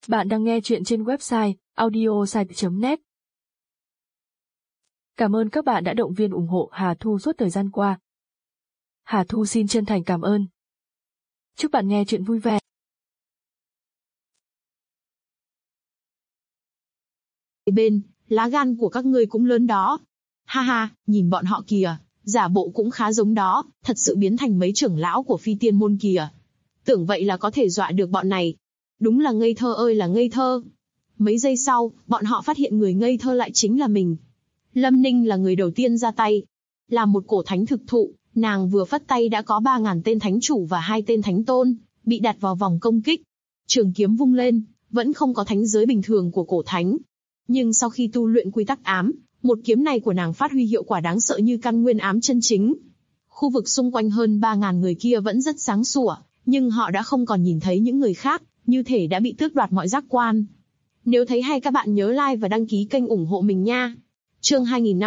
Bạn đang nghe chuyện trên website audiosite.net. Cảm ơn các bạn đã động viên ủng hộ Hà Thu suốt thời gian qua. Hà Thu xin chân thành cảm ơn. Chúc bạn nghe chuyện vui vẻ. Bên, lá gan của các ngươi cũng lớn đó. Ha ha, nhìn bọn họ kìa, giả bộ cũng khá giống đó, thật sự biến thành mấy trưởng lão của phi tiên môn kìa. Tưởng vậy là có thể dọa được bọn này. Đúng là ngây thơ ơi là ngây thơ. Mấy giây sau, bọn họ phát hiện người ngây thơ lại chính là mình. Lâm Ninh là người đầu tiên ra tay. Là một cổ thánh thực thụ, nàng vừa phất tay đã có 3.000 tên thánh chủ và 2 tên thánh tôn, bị đặt vào vòng công kích. Trường kiếm vung lên, vẫn không có thánh giới bình thường của cổ thánh. Nhưng sau khi tu luyện quy tắc ám, một kiếm này của nàng phát huy hiệu quả đáng sợ như căn nguyên ám chân chính. Khu vực xung quanh hơn 3.000 người kia vẫn rất sáng sủa, nhưng họ đã không còn nhìn thấy những người khác, như thể đã bị tước đoạt mọi giác quan. Nếu thấy hay các bạn nhớ like và đăng ký kênh ủng hộ mình nha. Chương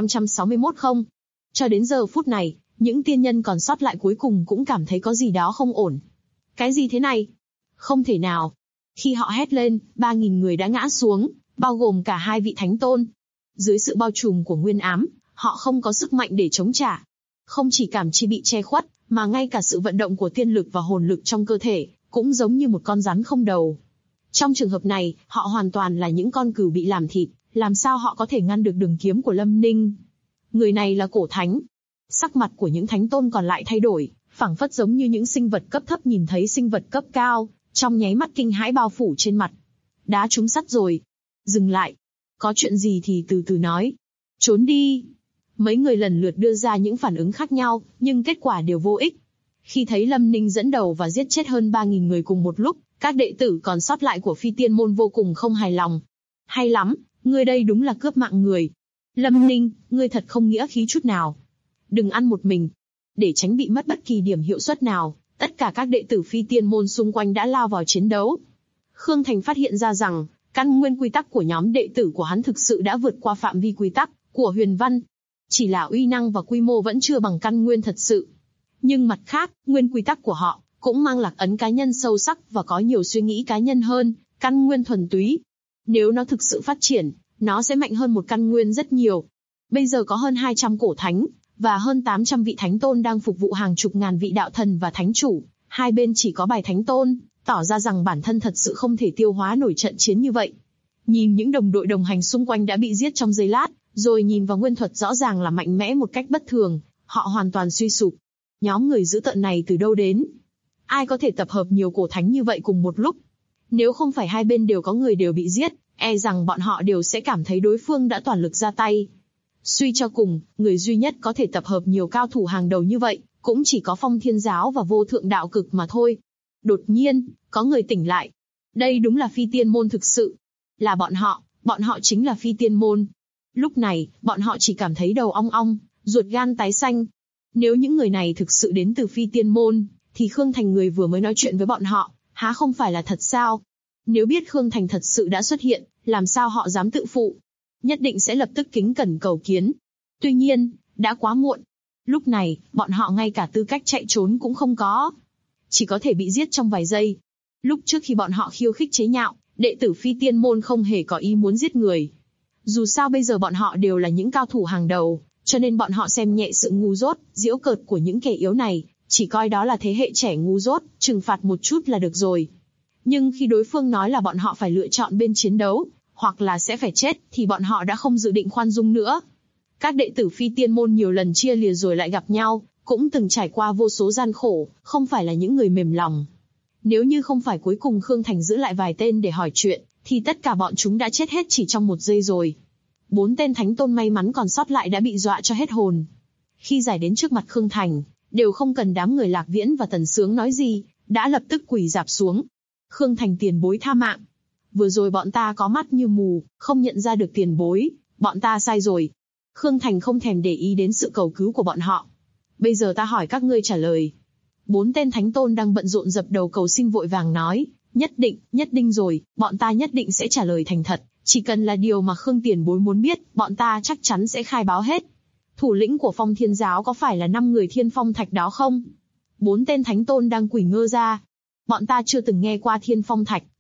2561 không. Cho đến giờ phút này, những tiên nhân còn sót lại cuối cùng cũng cảm thấy có gì đó không ổn. Cái gì thế này? Không thể nào. Khi họ hét lên, 3.000 người đã ngã xuống, bao gồm cả 2 vị thánh tôn. Dưới sự bao trùm của nguyên ám, họ không có sức mạnh để chống trả. Không chỉ cảm chi bị che khuất, mà ngay cả sự vận động của tiên lực và hồn lực trong cơ thể, cũng giống như một con rắn không đầu. Trong trường hợp này, họ hoàn toàn là những con cừu bị làm thịt, làm sao họ có thể ngăn được đường kiếm của Lâm Ninh? Người này là cổ thánh. Sắc mặt của những thánh tôn còn lại thay đổi, phảng phất giống như những sinh vật cấp thấp nhìn thấy sinh vật cấp cao, trong nháy mắt kinh hãi bao phủ trên mặt. Đá trúng sắt rồi. Dừng lại. Có chuyện gì thì từ từ nói. Trốn đi. Mấy người lần lượt đưa ra những phản ứng khác nhau, nhưng kết quả đều vô ích. Khi thấy Lâm Ninh dẫn đầu và giết chết hơn 3.000 người cùng một lúc, các đệ tử còn sót lại của phi tiên môn vô cùng không hài lòng. Hay lắm, ngươi đây đúng là cướp mạng người. Lâm Ninh, ngươi thật không nghĩa khí chút nào. Đừng ăn một mình. Để tránh bị mất bất kỳ điểm hiệu suất nào, tất cả các đệ tử phi tiên môn xung quanh đã lao vào chiến đấu. Khương Thành phát hiện ra rằng, căn nguyên quy tắc của nhóm đệ tử của hắn thực sự đã vượt qua phạm vi quy tắc của Huyền Văn. Chỉ là uy năng và quy mô vẫn chưa bằng căn nguyên thật sự. Nhưng mặt khác, nguyên quy tắc của họ cũng mang lạc ấn cá nhân sâu sắc và có nhiều suy nghĩ cá nhân hơn căn nguyên thuần túy. Nếu nó thực sự phát triển, nó sẽ mạnh hơn một căn nguyên rất nhiều. Bây giờ có hơn 200 cổ thánh và hơn 800 vị thánh tôn đang phục vụ hàng chục ngàn vị đạo thần và thánh chủ. Hai bên chỉ có bài thánh tôn, tỏ ra rằng bản thân thật sự không thể tiêu hóa nổi trận chiến như vậy. Nhìn những đồng đội đồng hành xung quanh đã bị giết trong giây lát, rồi nhìn vào nguyên thuật rõ ràng là mạnh mẽ một cách bất thường, họ hoàn toàn suy sụp. Nhóm người dữ tợn này từ đâu đến? Ai có thể tập hợp nhiều cổ thánh như vậy cùng một lúc? Nếu không phải hai bên đều có người đều bị giết, e rằng bọn họ đều sẽ cảm thấy đối phương đã toàn lực ra tay. Suy cho cùng, người duy nhất có thể tập hợp nhiều cao thủ hàng đầu như vậy, cũng chỉ có Phong Thiên Giáo và Vô Thượng Đạo Cực mà thôi. Đột nhiên, có người tỉnh lại. Đây đúng là phi tiên môn thực sự. Là bọn họ chính là phi tiên môn. Lúc này, bọn họ chỉ cảm thấy đầu ong ong, ruột gan tái xanh. Nếu những người này thực sự đến từ phi tiên môn, thì Khương Thành người vừa mới nói chuyện với bọn họ, há không phải là thật sao? Nếu biết Khương Thành thật sự đã xuất hiện, làm sao họ dám tự phụ? Nhất định sẽ lập tức kính cẩn cầu kiến. Tuy nhiên, đã quá muộn. Lúc này, bọn họ ngay cả tư cách chạy trốn cũng không có. Chỉ có thể bị giết trong vài giây. Lúc trước khi bọn họ khiêu khích chế nhạo, đệ tử phi tiên môn không hề có ý muốn giết người. Dù sao bây giờ bọn họ đều là những cao thủ hàng đầu, cho nên bọn họ xem nhẹ sự ngu dốt, giễu cợt của những kẻ yếu này, chỉ coi đó là thế hệ trẻ ngu dốt, trừng phạt một chút là được rồi. Nhưng khi đối phương nói là bọn họ phải lựa chọn bên chiến đấu, hoặc là sẽ phải chết, thì bọn họ đã không dự định khoan dung nữa. Các đệ tử phi tiên môn nhiều lần chia lìa rồi lại gặp nhau, cũng từng trải qua vô số gian khổ, không phải là những người mềm lòng. Nếu như không phải cuối cùng Khương Thành giữ lại vài tên để hỏi chuyện, thì tất cả bọn chúng đã chết hết chỉ trong một giây rồi. 4 tên thánh tôn may mắn còn sót lại đã bị dọa cho hết hồn. Khi giải đến trước mặt Khương Thành, đều không cần đám người Lạc Viễn và Tần Sướng nói gì, đã lập tức quỳ rạp xuống. Khương Thành tiền bối tha mạng. Vừa rồi bọn ta có mắt như mù, không nhận ra được tiền bối, bọn ta sai rồi. Khương Thành không thèm để ý đến sự cầu cứu của bọn họ. Bây giờ ta hỏi các ngươi trả lời. 4 tên thánh tôn đang bận rộn dập đầu cầu xin vội vàng nói, nhất định rồi, bọn ta nhất định sẽ trả lời thành thật, chỉ cần là điều mà Khương tiền bối muốn biết, bọn ta chắc chắn sẽ khai báo hết. Thủ lĩnh của Phong Thiên Giáo có phải là 5 người Thiên Phong Thạch đó không? 4 tên thánh tôn đang quỳ ngơ ra. Bọn ta chưa từng nghe qua Thiên Phong Thạch,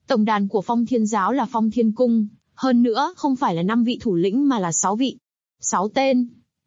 Tổng đàn của Phong Thiên giáo là Phong Thiên Cung, hơn nữa không phải là 5 vị thủ lĩnh mà là 6 vị. 6 tên.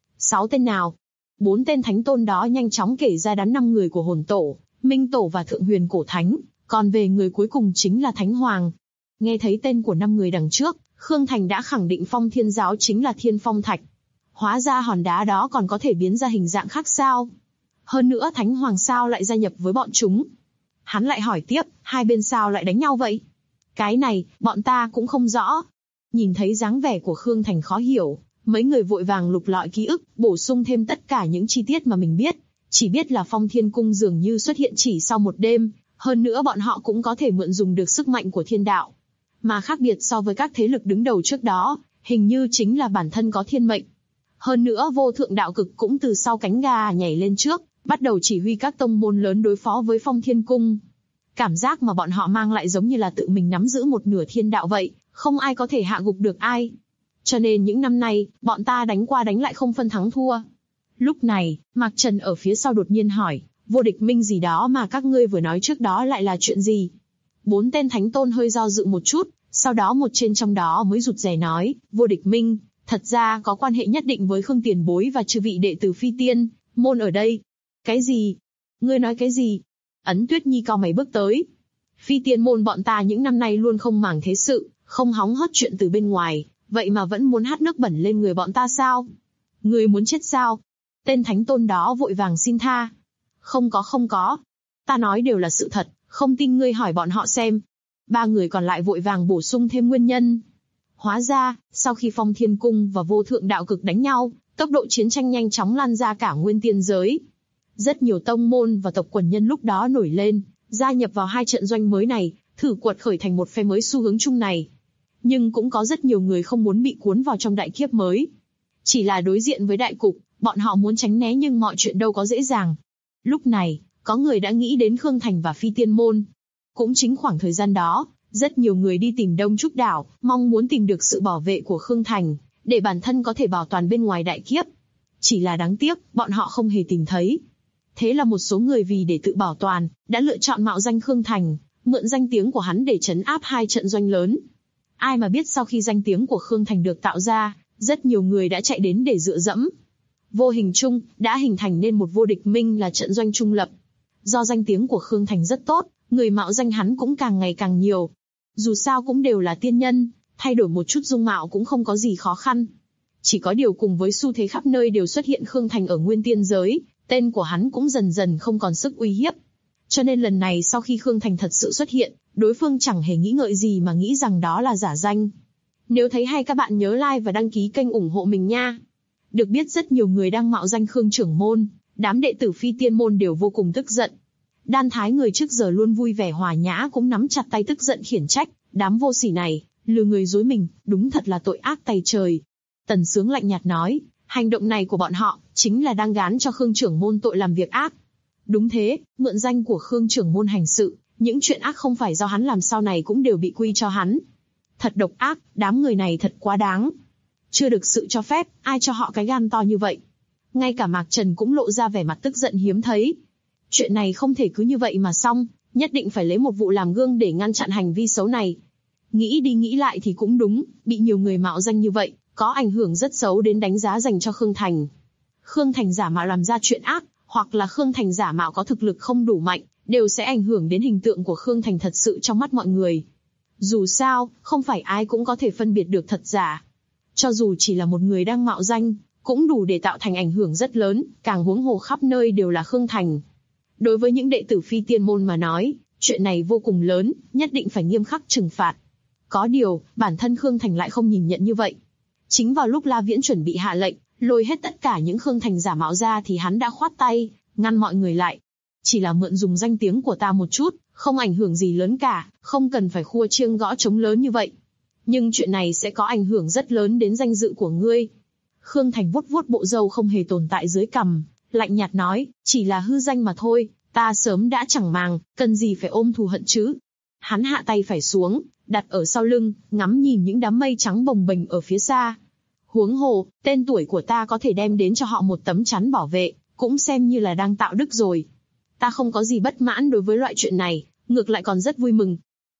6 tên nào? 4 tên thánh tôn đó nhanh chóng kể ra đám 5 người của Hồn Tổ, Minh Tổ và Thượng Huyền Cổ Thánh, còn về người cuối cùng chính là Thánh Hoàng. Nghe thấy tên của 5 người đằng trước, Khương Thành đã khẳng định Phong Thiên giáo chính là Thiên Phong Thạch. Hóa ra hòn đá đó còn có thể biến ra hình dạng khác sao? Hơn nữa Thánh Hoàng sao lại gia nhập với bọn chúng? Hắn lại hỏi tiếp, hai bên sao lại đánh nhau vậy? Cái này, bọn ta cũng không rõ. Nhìn thấy dáng vẻ của Khương Thành khó hiểu, mấy người vội vàng lục lọi ký ức, bổ sung thêm tất cả những chi tiết mà mình biết. Chỉ biết là Phong Thiên Cung dường như xuất hiện chỉ sau một đêm, hơn nữa bọn họ cũng có thể mượn dùng được sức mạnh của thiên đạo. Mà khác biệt so với các thế lực đứng đầu trước đó, hình như chính là bản thân có thiên mệnh. Hơn nữa Vô Thượng Đạo Cực cũng từ sau cánh gà nhảy lên trước, bắt đầu chỉ huy các tông môn lớn đối phó với Phong Thiên Cung. Cảm giác mà bọn họ mang lại giống như là tự mình nắm giữ một nửa thiên đạo vậy, không ai có thể hạ gục được ai. Cho nên những năm nay, bọn ta đánh qua đánh lại không phân thắng thua. Lúc này, Mạc Trần ở phía sau đột nhiên hỏi, vô địch minh gì đó mà các ngươi vừa nói trước đó lại là chuyện gì? 4 tên thánh tôn hơi do dự một chút, sau đó một trên trong đó mới rụt rè nói, vô địch minh, thật ra có quan hệ nhất định với Khương Tiền Bối và chư vị đệ tử Phi Tiên môn ở đây. Cái gì? Ngươi nói cái gì? Ấn Tuyết Nhi cau mày bước tới. Phi Tiên môn bọn ta những năm nay luôn không màng thế sự, không hóng hớt chuyện từ bên ngoài, vậy mà vẫn muốn hắt nước bẩn lên người bọn ta sao? Ngươi muốn chết sao? Tên thánh tôn đó vội vàng xin tha. Không có. Ta nói đều là sự thật, không tin ngươi hỏi bọn họ xem. 3 người còn lại vội vàng bổ sung thêm nguyên nhân. Hóa ra, sau khi Phong Thiên Cung và Vô Thượng Đạo Cực đánh nhau, tốc độ chiến tranh nhanh chóng lan ra cả nguyên tiên giới. Rất nhiều tông môn và tộc quần nhân lúc đó nổi lên, gia nhập vào hai trận doanh mới này, thử quật khởi thành một phe mới xu hướng chung này. Nhưng cũng có rất nhiều người không muốn bị cuốn vào trong đại kiếp mới. Chỉ là đối diện với đại cục, bọn họ muốn tránh né nhưng mọi chuyện đâu có dễ dàng. Lúc này, có người đã nghĩ đến Khương Thành và Phi Tiên môn. Cũng chính khoảng thời gian đó, rất nhiều người đi tìm Đông Trúc Đảo, mong muốn tìm được sự bảo vệ của Khương Thành, để bản thân có thể bảo toàn bên ngoài đại kiếp. Chỉ là đáng tiếc, bọn họ không hề tìm thấy. Thế là một số người vì để tự bảo toàn, đã lựa chọn mạo danh Khương Thành, mượn danh tiếng của hắn để trấn áp hai trận doanh lớn. Ai mà biết sau khi danh tiếng của Khương Thành được tạo ra, rất nhiều người đã chạy đến để dựa dẫm. Vô hình chung, đã hình thành nên một vô địch minh là trận doanh trung lập. Do danh tiếng của Khương Thành rất tốt, người mạo danh hắn cũng càng ngày càng nhiều. Dù sao cũng đều là tiên nhân, thay đổi một chút dung mạo cũng không có gì khó khăn. Chỉ có điều cùng với xu thế khắp nơi đều xuất hiện Khương Thành ở nguyên tiên giới, tên của hắn cũng dần dần không còn sức uy hiếp. Cho nên lần này sau khi Khương Thành thật sự xuất hiện, đối phương chẳng hề nghĩ ngợi gì mà nghĩ rằng đó là giả danh. Nếu thấy hay các bạn nhớ like và đăng ký kênh ủng hộ mình nha. Được biết rất nhiều người đang mạo danh Khương trưởng môn, đám đệ tử Phi Tiên môn đều vô cùng tức giận. Đan Thái người trước giờ luôn vui vẻ hòa nhã cũng nắm chặt tay tức giận khiển trách, đám vô sỉ này, lừa người dối mình, đúng thật là tội ác tày trời. Tần Sướng lạnh nhạt nói, hành động này của bọn họ, chính là đang gán cho Khương trưởng môn tội làm việc ác. Đúng thế, mượn danh của Khương trưởng môn hành sự, những chuyện ác không phải do hắn làm sau này cũng đều bị quy cho hắn. Thật độc ác, đám người này thật quá đáng. Chưa được sự cho phép, ai cho họ cái gan to như vậy? Ngay cả Mạc Trần cũng lộ ra vẻ mặt tức giận hiếm thấy. Chuyện này không thể cứ như vậy mà xong, nhất định phải lấy một vụ làm gương để ngăn chặn hành vi xấu này. Nghĩ đi nghĩ lại thì cũng đúng, bị nhiều người mạo danh như vậy, có ảnh hưởng rất xấu đến đánh giá dành cho Khương Thành. Khương Thành giả mạo làm ra chuyện ác, hoặc là Khương Thành giả mạo có thực lực không đủ mạnh, đều sẽ ảnh hưởng đến hình tượng của Khương Thành thật sự trong mắt mọi người. Dù sao, không phải ai cũng có thể phân biệt được thật giả. Cho dù chỉ là một người đang mạo danh, cũng đủ để tạo thành ảnh hưởng rất lớn, càng huống hồ khắp nơi đều là Khương Thành. Đối với những đệ tử Phi Tiên môn mà nói, chuyện này vô cùng lớn, nhất định phải nghiêm khắc trừng phạt. Có điều, bản thân Khương Thành lại không nhìn nhận như vậy. Chính vào lúc La Viễn chuẩn bị hạ lệnh, lôi hết tất cả những Khương Thành giả mạo ra thì hắn đã khoát tay, ngăn mọi người lại. Chỉ là mượn dùng danh tiếng của ta một chút, không ảnh hưởng gì lớn cả, không cần phải khua chiêng gõ trống lớn như vậy. Nhưng chuyện này sẽ có ảnh hưởng rất lớn đến danh dự của ngươi. Khương Thành vuốt vuốt bộ râu không hề tồn tại dưới cằm, lạnh nhạt nói, chỉ là hư danh mà thôi, ta sớm đã chẳng màng, cần gì phải ôm thù hận chứ. Hắn hạ tay phải xuống, đặt ở sau lưng, ngắm nhìn những đám mây trắng bồng bềnh ở phía xa. Huống hồ, tên tuổi của ta có thể đem đến cho họ một tấm chắn bảo vệ, cũng xem như là đang tạo đức rồi. Ta không có gì bất mãn đối với loại chuyện này, ngược lại còn rất vui mừng.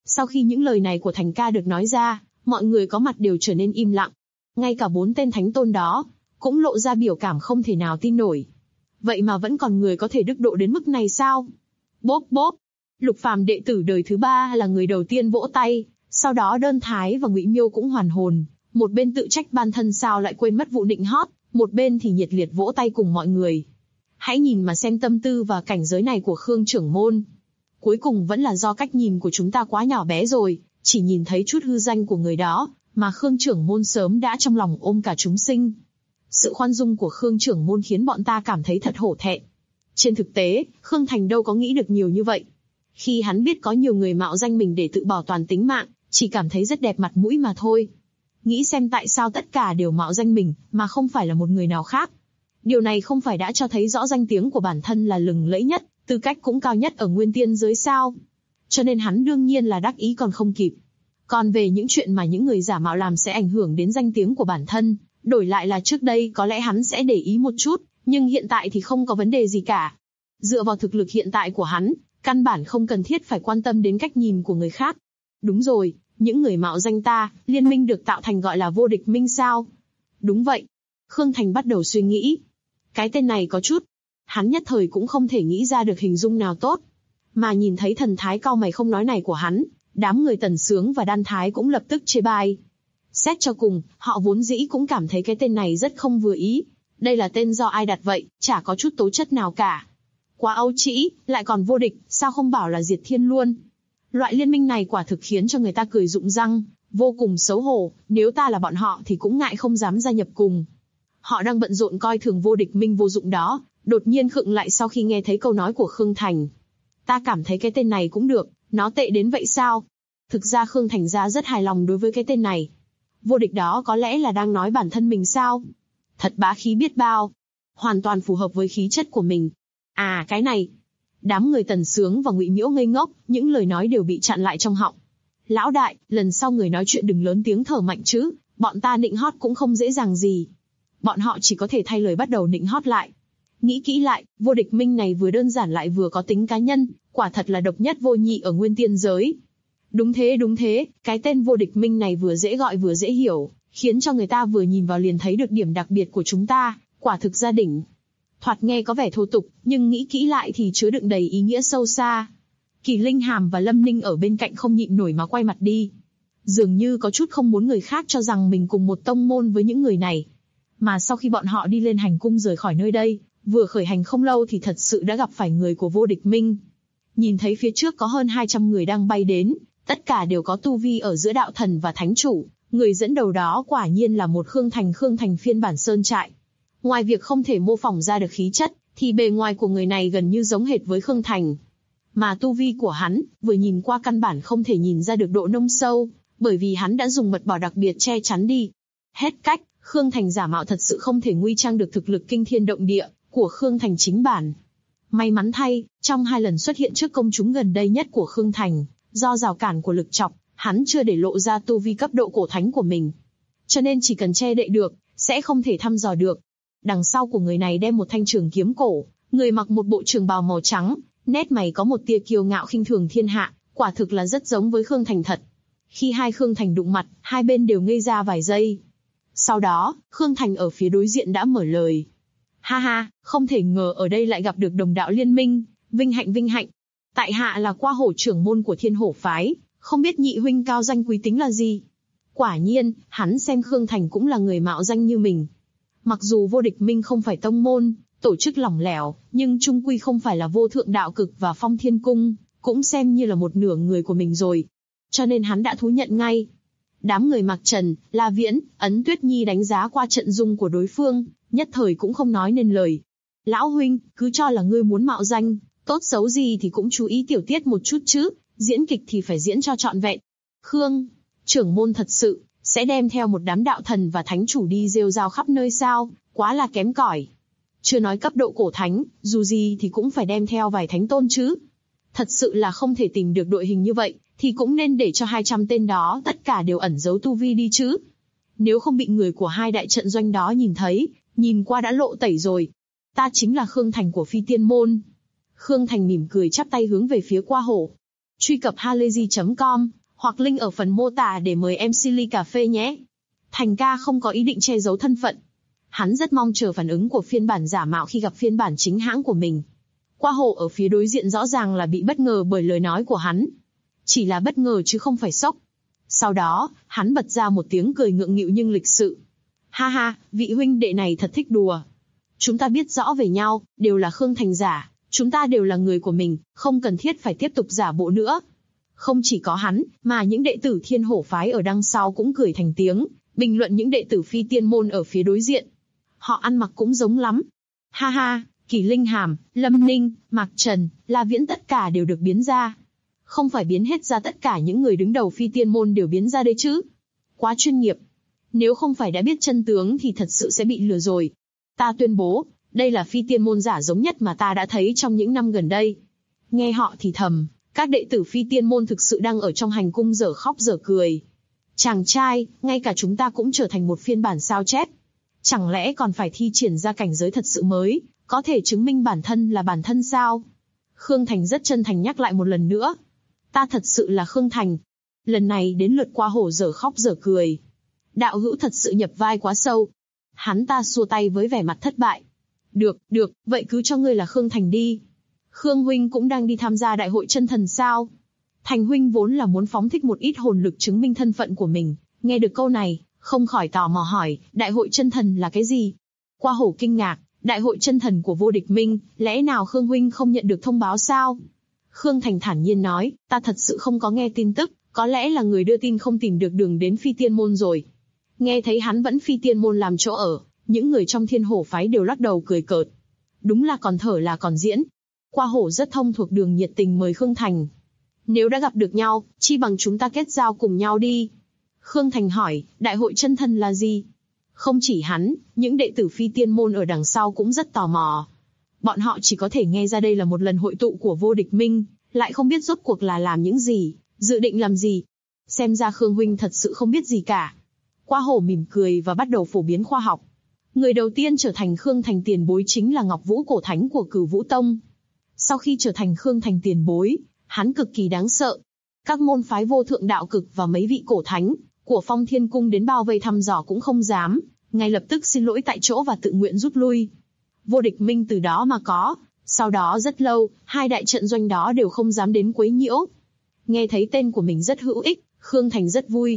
Sau khi những lời này của Thành ca được nói ra, mọi người có mặt đều trở nên im lặng. Ngay cả 4 tên thánh tôn đó, cũng lộ ra biểu cảm không thể nào tin nổi. Vậy mà vẫn còn người có thể đức độ đến mức này sao? Bốp bốp. Lục Phàm đệ tử đời thứ 3 là người đầu tiên vỗ tay, sau đó Đơn Thái và Ngụy Miêu cũng hoàn hồn, một bên tự trách bản thân sao lại quên mất vụ nịnh hót, một bên thì nhiệt liệt vỗ tay cùng mọi người. Hãy nhìn mà xem tâm tư và cảnh giới này của Khương trưởng môn. Cuối cùng vẫn là do cách nhìn của chúng ta quá nhỏ bé rồi, chỉ nhìn thấy chút hư danh của người đó, mà Khương trưởng môn sớm đã trong lòng ôm cả chúng sinh. Sự khoan dung của Khương trưởng môn khiến bọn ta cảm thấy thật hổ thẹn. Trên thực tế, Khương Thành đâu có nghĩ được nhiều như vậy. Khi hắn biết có nhiều người mạo danh mình để tự bảo toàn tính mạng, chỉ cảm thấy rất đẹp mặt mũi mà thôi. Nghĩ xem tại sao tất cả đều mạo danh mình, mà không phải là một người nào khác. Điều này không phải đã cho thấy rõ danh tiếng của bản thân là lừng lẫy nhất, tư cách cũng cao nhất ở nguyên tiên giới sao. Cho nên hắn đương nhiên là đắc ý còn không kịp. Còn về những chuyện mà những người giả mạo làm sẽ ảnh hưởng đến danh tiếng của bản thân, đổi lại là trước đây có lẽ hắn sẽ để ý một chút, nhưng hiện tại thì không có vấn đề gì cả. Dựa vào thực lực hiện tại của hắn, căn bản không cần thiết phải quan tâm đến cách nhìn của người khác. Đúng rồi, những người mạo danh ta, liên minh được tạo thành gọi là vô địch minh sao? Đúng vậy. Khương Thành bắt đầu suy nghĩ. Cái tên này có chút. Hắn nhất thời cũng không thể nghĩ ra được hình dung nào tốt. Mà nhìn thấy thần thái cau mày không nói này của hắn, đám người Tần Sướng và Đan Thái cũng lập tức chê bai. Xét cho cùng, họ vốn dĩ cũng cảm thấy cái tên này rất không vừa ý. Đây là tên do ai đặt vậy, chả có chút tố chất nào cả. Quá âu trĩ, lại còn vô địch, sao không bảo là diệt thiên luôn. Loại liên minh này quả thực khiến cho người ta cười rụng răng, vô cùng xấu hổ, nếu ta là bọn họ thì cũng ngại không dám gia nhập cùng. Họ đang bận rộn coi thường vô địch minh vô dụng đó, đột nhiên khựng lại sau khi nghe thấy câu nói của Khương Thành. Ta cảm thấy cái tên này cũng được, nó tệ đến vậy sao? Thực ra Khương Thành ra rất hài lòng đối với cái tên này. Vô địch đó có lẽ là đang nói bản thân mình sao? Thật bá khí biết bao. Hoàn toàn phù hợp với khí chất của mình. À cái này. Đám người Tần Sướng và Ngụy Miễu ngây ngốc, những lời nói đều bị chặn lại trong họng. Lão đại, lần sau người nói chuyện đừng lớn tiếng thở mạnh chứ, bọn ta nịnh hót cũng không dễ dàng gì. Bọn họ chỉ có thể thay lời bắt đầu nịnh hót lại. Nghĩ kỹ lại, vô địch minh này vừa đơn giản lại vừa có tính cá nhân, quả thật là độc nhất vô nhị ở nguyên tiên giới. Đúng thế, cái tên vô địch minh này vừa dễ gọi vừa dễ hiểu, khiến cho người ta vừa nhìn vào liền thấy được điểm đặc biệt của chúng ta, quả thực gia đỉnh. Thoạt nghe có vẻ thô tục, nhưng nghĩ kỹ lại thì chứa đựng đầy ý nghĩa sâu xa. Kỳ Linh Hàm và Lâm Ninh ở bên cạnh không nhịn nổi mà quay mặt đi. Dường như có chút không muốn người khác cho rằng mình cùng một tông môn với những người này. Mà sau khi bọn họ đi lên hành cung rời khỏi nơi đây, vừa khởi hành không lâu thì thật sự đã gặp phải người của vô địch minh. Nhìn thấy phía trước có hơn 200 người đang bay đến, tất cả đều có tu vi ở giữa đạo thần và thánh chủ. Người dẫn đầu đó quả nhiên là một Khương Thành phiên bản sơn trại. Ngoài việc không thể mô phỏng ra được khí chất, thì bề ngoài của người này gần như giống hệt với Khương Thành. Mà tu vi của hắn, vừa nhìn qua căn bản không thể nhìn ra được độ nông sâu, bởi vì hắn đã dùng mật bảo đặc biệt che chắn đi. Hết cách, Khương Thành giả mạo thật sự không thể nguy trang được thực lực kinh thiên động địa của Khương Thành chính bản. May mắn thay, trong 2 lần xuất hiện trước công chúng gần đây nhất của Khương Thành, do rào cản của lực chọc, hắn chưa để lộ ra tu vi cấp độ cổ thánh của mình. Cho nên chỉ cần che đậy được, sẽ không thể thăm dò được. Đằng sau của người này đem một thanh trường kiếm cổ, người mặc một bộ trường bào màu trắng, nét mày có một tia kiêu ngạo khinh thường thiên hạ, quả thực là rất giống với Khương Thành thật. Khi hai Khương Thành đụng mặt, hai bên đều ngây ra vài giây. Sau đó, Khương Thành ở phía đối diện đã mở lời. Ha ha, không thể ngờ ở đây lại gặp được đồng đạo liên minh, vinh hạnh. Tại hạ là Qua Hổ trưởng môn của Thiên Hổ phái, không biết nhị huynh cao danh quý tính là gì. Quả nhiên, hắn xem Khương Thành cũng là người mạo danh như mình. Mặc dù vô địch minh không phải tông môn, tổ chức lỏng lẻo, nhưng chung quy không phải là vô thượng đạo cực và phong thiên cung, cũng xem như là một nửa người của mình rồi. Cho nên hắn đã thú nhận ngay. Đám người Mạc Trần, La Viễn, Ấn Tuyết Nhi đánh giá qua trận dung của đối phương, nhất thời cũng không nói nên lời. Lão huynh, cứ cho là ngươi muốn mạo danh, tốt xấu gì thì cũng chú ý tiểu tiết một chút chứ, diễn kịch thì phải diễn cho trọn vẹn. Khương, trưởng môn thật sự, sẽ đem theo một đám đạo thần và thánh chủ đi rêu rao khắp nơi sao, quá là kém cỏi. Chưa nói cấp độ cổ thánh, dù gì thì cũng phải đem theo vài thánh tôn chứ. Thật sự là không thể tìm được đội hình như vậy, thì cũng nên để cho 200 tên đó tất cả đều ẩn giấu tu vi đi chứ. Nếu không bị người của 2 đại trận doanh đó nhìn thấy, nhìn qua đã lộ tẩy rồi. Ta chính là Khương Thành của Phi Tiên Môn. Khương Thành mỉm cười chắp tay hướng về phía Qua Hổ. Truy cập halayzi.com hoặc link ở phần mô tả để mời MC ly cà phê nhé. Thành ca không có ý định che giấu thân phận. Hắn rất mong chờ phản ứng của phiên bản giả mạo khi gặp phiên bản chính hãng của mình. Qua hộ ở phía đối diện rõ ràng là bị bất ngờ bởi lời nói của hắn. Chỉ là bất ngờ chứ không phải sốc. Sau đó, hắn bật ra một tiếng cười ngượng nghịu nhưng lịch sự. Ha ha, vị huynh đệ này thật thích đùa. Chúng ta biết rõ về nhau, đều là Khương Thành giả. Chúng ta đều là người của mình, không cần thiết phải tiếp tục giả bộ nữa. Không chỉ có hắn, mà những đệ tử Thiên Hổ phái ở đằng sau cũng cười thành tiếng, bình luận những đệ tử Phi Tiên môn ở phía đối diện. Họ ăn mặc cũng giống lắm. Ha ha, Kỳ Linh Hàm, Lâm Ninh, Mạc Trần, La Viễn tất cả đều được biến ra. Không phải biến hết ra tất cả những người đứng đầu Phi Tiên môn đều biến ra đây chứ. Quá chuyên nghiệp. Nếu không phải đã biết chân tướng thì thật sự sẽ bị lừa rồi. Ta tuyên bố, đây là Phi Tiên môn giả giống nhất mà ta đã thấy trong những năm gần đây. Nghe họ thì thầm, các đệ tử Phi Tiên môn thực sự đang ở trong hành cung dở khóc dở cười. Chàng trai, ngay cả chúng ta cũng trở thành một phiên bản sao chép. Chẳng lẽ còn phải thi triển ra cảnh giới thật sự mới, có thể chứng minh bản thân là bản thân sao? Khương Thành rất chân thành nhắc lại một lần nữa. Ta thật sự là Khương Thành. Lần này đến lượt Qua hổ dở khóc dở cười. Đạo hữu thật sự nhập vai quá sâu. Hắn ta xua tay với vẻ mặt thất bại. Được, vậy cứ cho ngươi là Khương Thành đi. Khương huynh cũng đang đi tham gia đại hội chân thần sao? Thành huynh vốn là muốn phóng thích một ít hồn lực chứng minh thân phận của mình. Nghe được câu này, không khỏi tò mò hỏi, đại hội chân thần là cái gì? Qua hổ kinh ngạc, đại hội chân thần của vô địch minh, lẽ nào Khương huynh không nhận được thông báo sao? Khương Thành thản nhiên nói, ta thật sự không có nghe tin tức, có lẽ là người đưa tin không tìm được đường đến Phi Tiên môn rồi. Nghe thấy hắn vẫn Phi Tiên môn làm chỗ ở, những người trong Thiên Hổ phái đều lắc đầu cười cợt. Đúng là còn thở là còn diễn. Qua hổ rất thông thuộc đường nhiệt tình mời Khương Thành. Nếu đã gặp được nhau, chi bằng chúng ta kết giao cùng nhau đi. Khương Thành hỏi, đại hội chân thần là gì? Không chỉ hắn, những đệ tử Phi Tiên môn ở đằng sau cũng rất tò mò. Bọn họ chỉ có thể nghe ra đây là một lần hội tụ của vô địch minh, lại không biết rốt cuộc là làm những gì, dự định làm gì. Xem ra Khương huynh thật sự không biết gì cả. Qua hổ mỉm cười và bắt đầu phổ biến khoa học. Người đầu tiên trở thành Khương Thành tiền bối chính là Ngọc Vũ cổ thánh của Cửu Vũ Tông. Sau khi trở thành Khương Thành tiền bối, hắn cực kỳ đáng sợ. Các môn phái vô thượng đạo cực và mấy vị cổ thánh của Phong Thiên Cung đến bao vây thăm dò cũng không dám, ngay lập tức xin lỗi tại chỗ và tự nguyện rút lui. Vô địch minh từ đó mà có, sau đó rất lâu, hai đại trận doanh đó đều không dám đến quấy nhiễu. Nghe thấy tên của mình rất hữu ích, Khương Thành rất vui.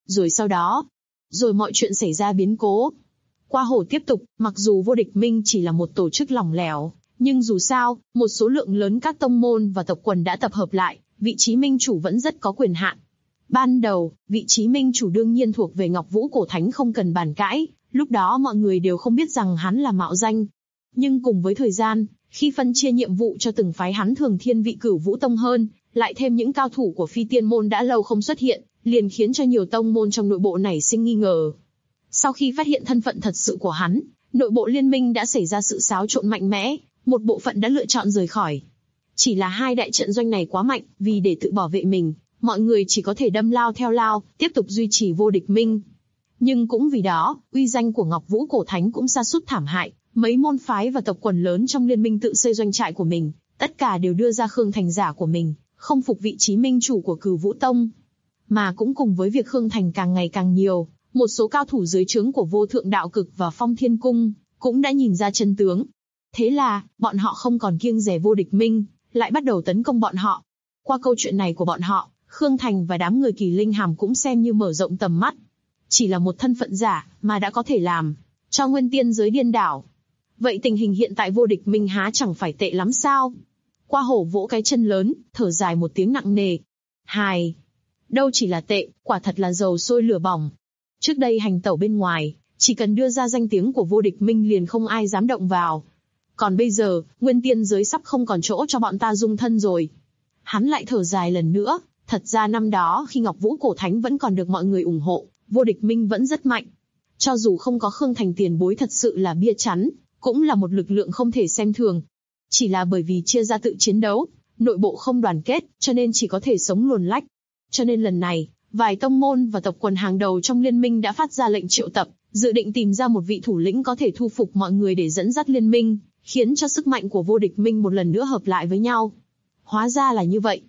Rồi mọi chuyện xảy ra biến cố. Qua hổ tiếp tục, mặc dù vô địch minh chỉ là một tổ chức lỏng lẻo, nhưng dù sao, một số lượng lớn các tông môn và tộc quần đã tập hợp lại, vị trí minh chủ vẫn rất có quyền hạn. Ban đầu, vị trí minh chủ đương nhiên thuộc về Ngọc Vũ cổ thánh không cần bàn cãi, lúc đó mọi người đều không biết rằng hắn là mạo danh. Nhưng cùng với thời gian, khi phân chia nhiệm vụ cho từng phái hắn thường thiên vị Cửu Vũ Tông hơn, lại thêm những cao thủ của Phi Tiên môn đã lâu không xuất hiện, liền khiến cho nhiều tông môn trong nội bộ nảy sinh nghi ngờ. Sau khi phát hiện thân phận thật sự của hắn, nội bộ liên minh đã xảy ra sự xáo trộn mạnh mẽ, một bộ phận đã lựa chọn rời khỏi. Chỉ là hai đại trận doanh này quá mạnh, vì để tự bảo vệ mình, mọi người chỉ có thể đâm lao theo lao, tiếp tục duy trì vô địch minh. Nhưng cũng vì đó, uy danh của Ngọc Vũ cổ thánh cũng sa sút thảm hại, mấy môn phái và tộc quần lớn trong liên minh tự xây doanh trại của mình, tất cả đều đưa ra Khương Thành giả của mình, không phục vị trí minh chủ của Cửu Vũ Tông. Mà cũng cùng với việc Khương Thành càng ngày càng nhiều, một số cao thủ dưới trướng của Vô Thượng Đạo Cực và Phong Thiên Cung cũng đã nhìn ra chân tướng. Thế là, bọn họ không còn kiêng dè vô địch minh, lại bắt đầu tấn công bọn họ. Qua câu chuyện này của bọn họ, Khương Thành và đám người Kỳ Linh Hàm cũng xem như mở rộng tầm mắt. Chỉ là một thân phận giả, mà đã có thể làm cho nguyên tiên giới điên đảo. Vậy tình hình hiện tại vô địch minh há chẳng phải tệ lắm sao? Qua hổ vỗ cái chân lớn, thở dài một tiếng nặng nề. Hài! Đâu chỉ là tệ, quả thật là dầu sôi lửa bỏng. Trước đây hành tẩu bên ngoài, chỉ cần đưa ra danh tiếng của vô địch minh liền không ai dám động vào. Còn bây giờ, nguyên tiên giới sắp không còn chỗ cho bọn ta dung thân rồi. Hắn lại thở dài lần nữa, thật ra năm đó khi Ngọc Vũ cổ thánh vẫn còn được mọi người ủng hộ, vô địch minh vẫn rất mạnh. Cho dù không có Khương Thành tiền bối thật sự là bia chắn, cũng là một lực lượng không thể xem thường. Chỉ là bởi vì chia ra tự chiến đấu, nội bộ không đoàn kết, cho nên chỉ có thể sống luồn lách. Cho nên lần này, vài tông môn và tộc quần hàng đầu trong liên minh đã phát ra lệnh triệu tập, dự định tìm ra một vị thủ lĩnh có thể thu phục mọi người để dẫn dắt liên minh, khiến cho sức mạnh của vô địch minh một lần nữa hợp lại với nhau. Hóa ra là như vậy.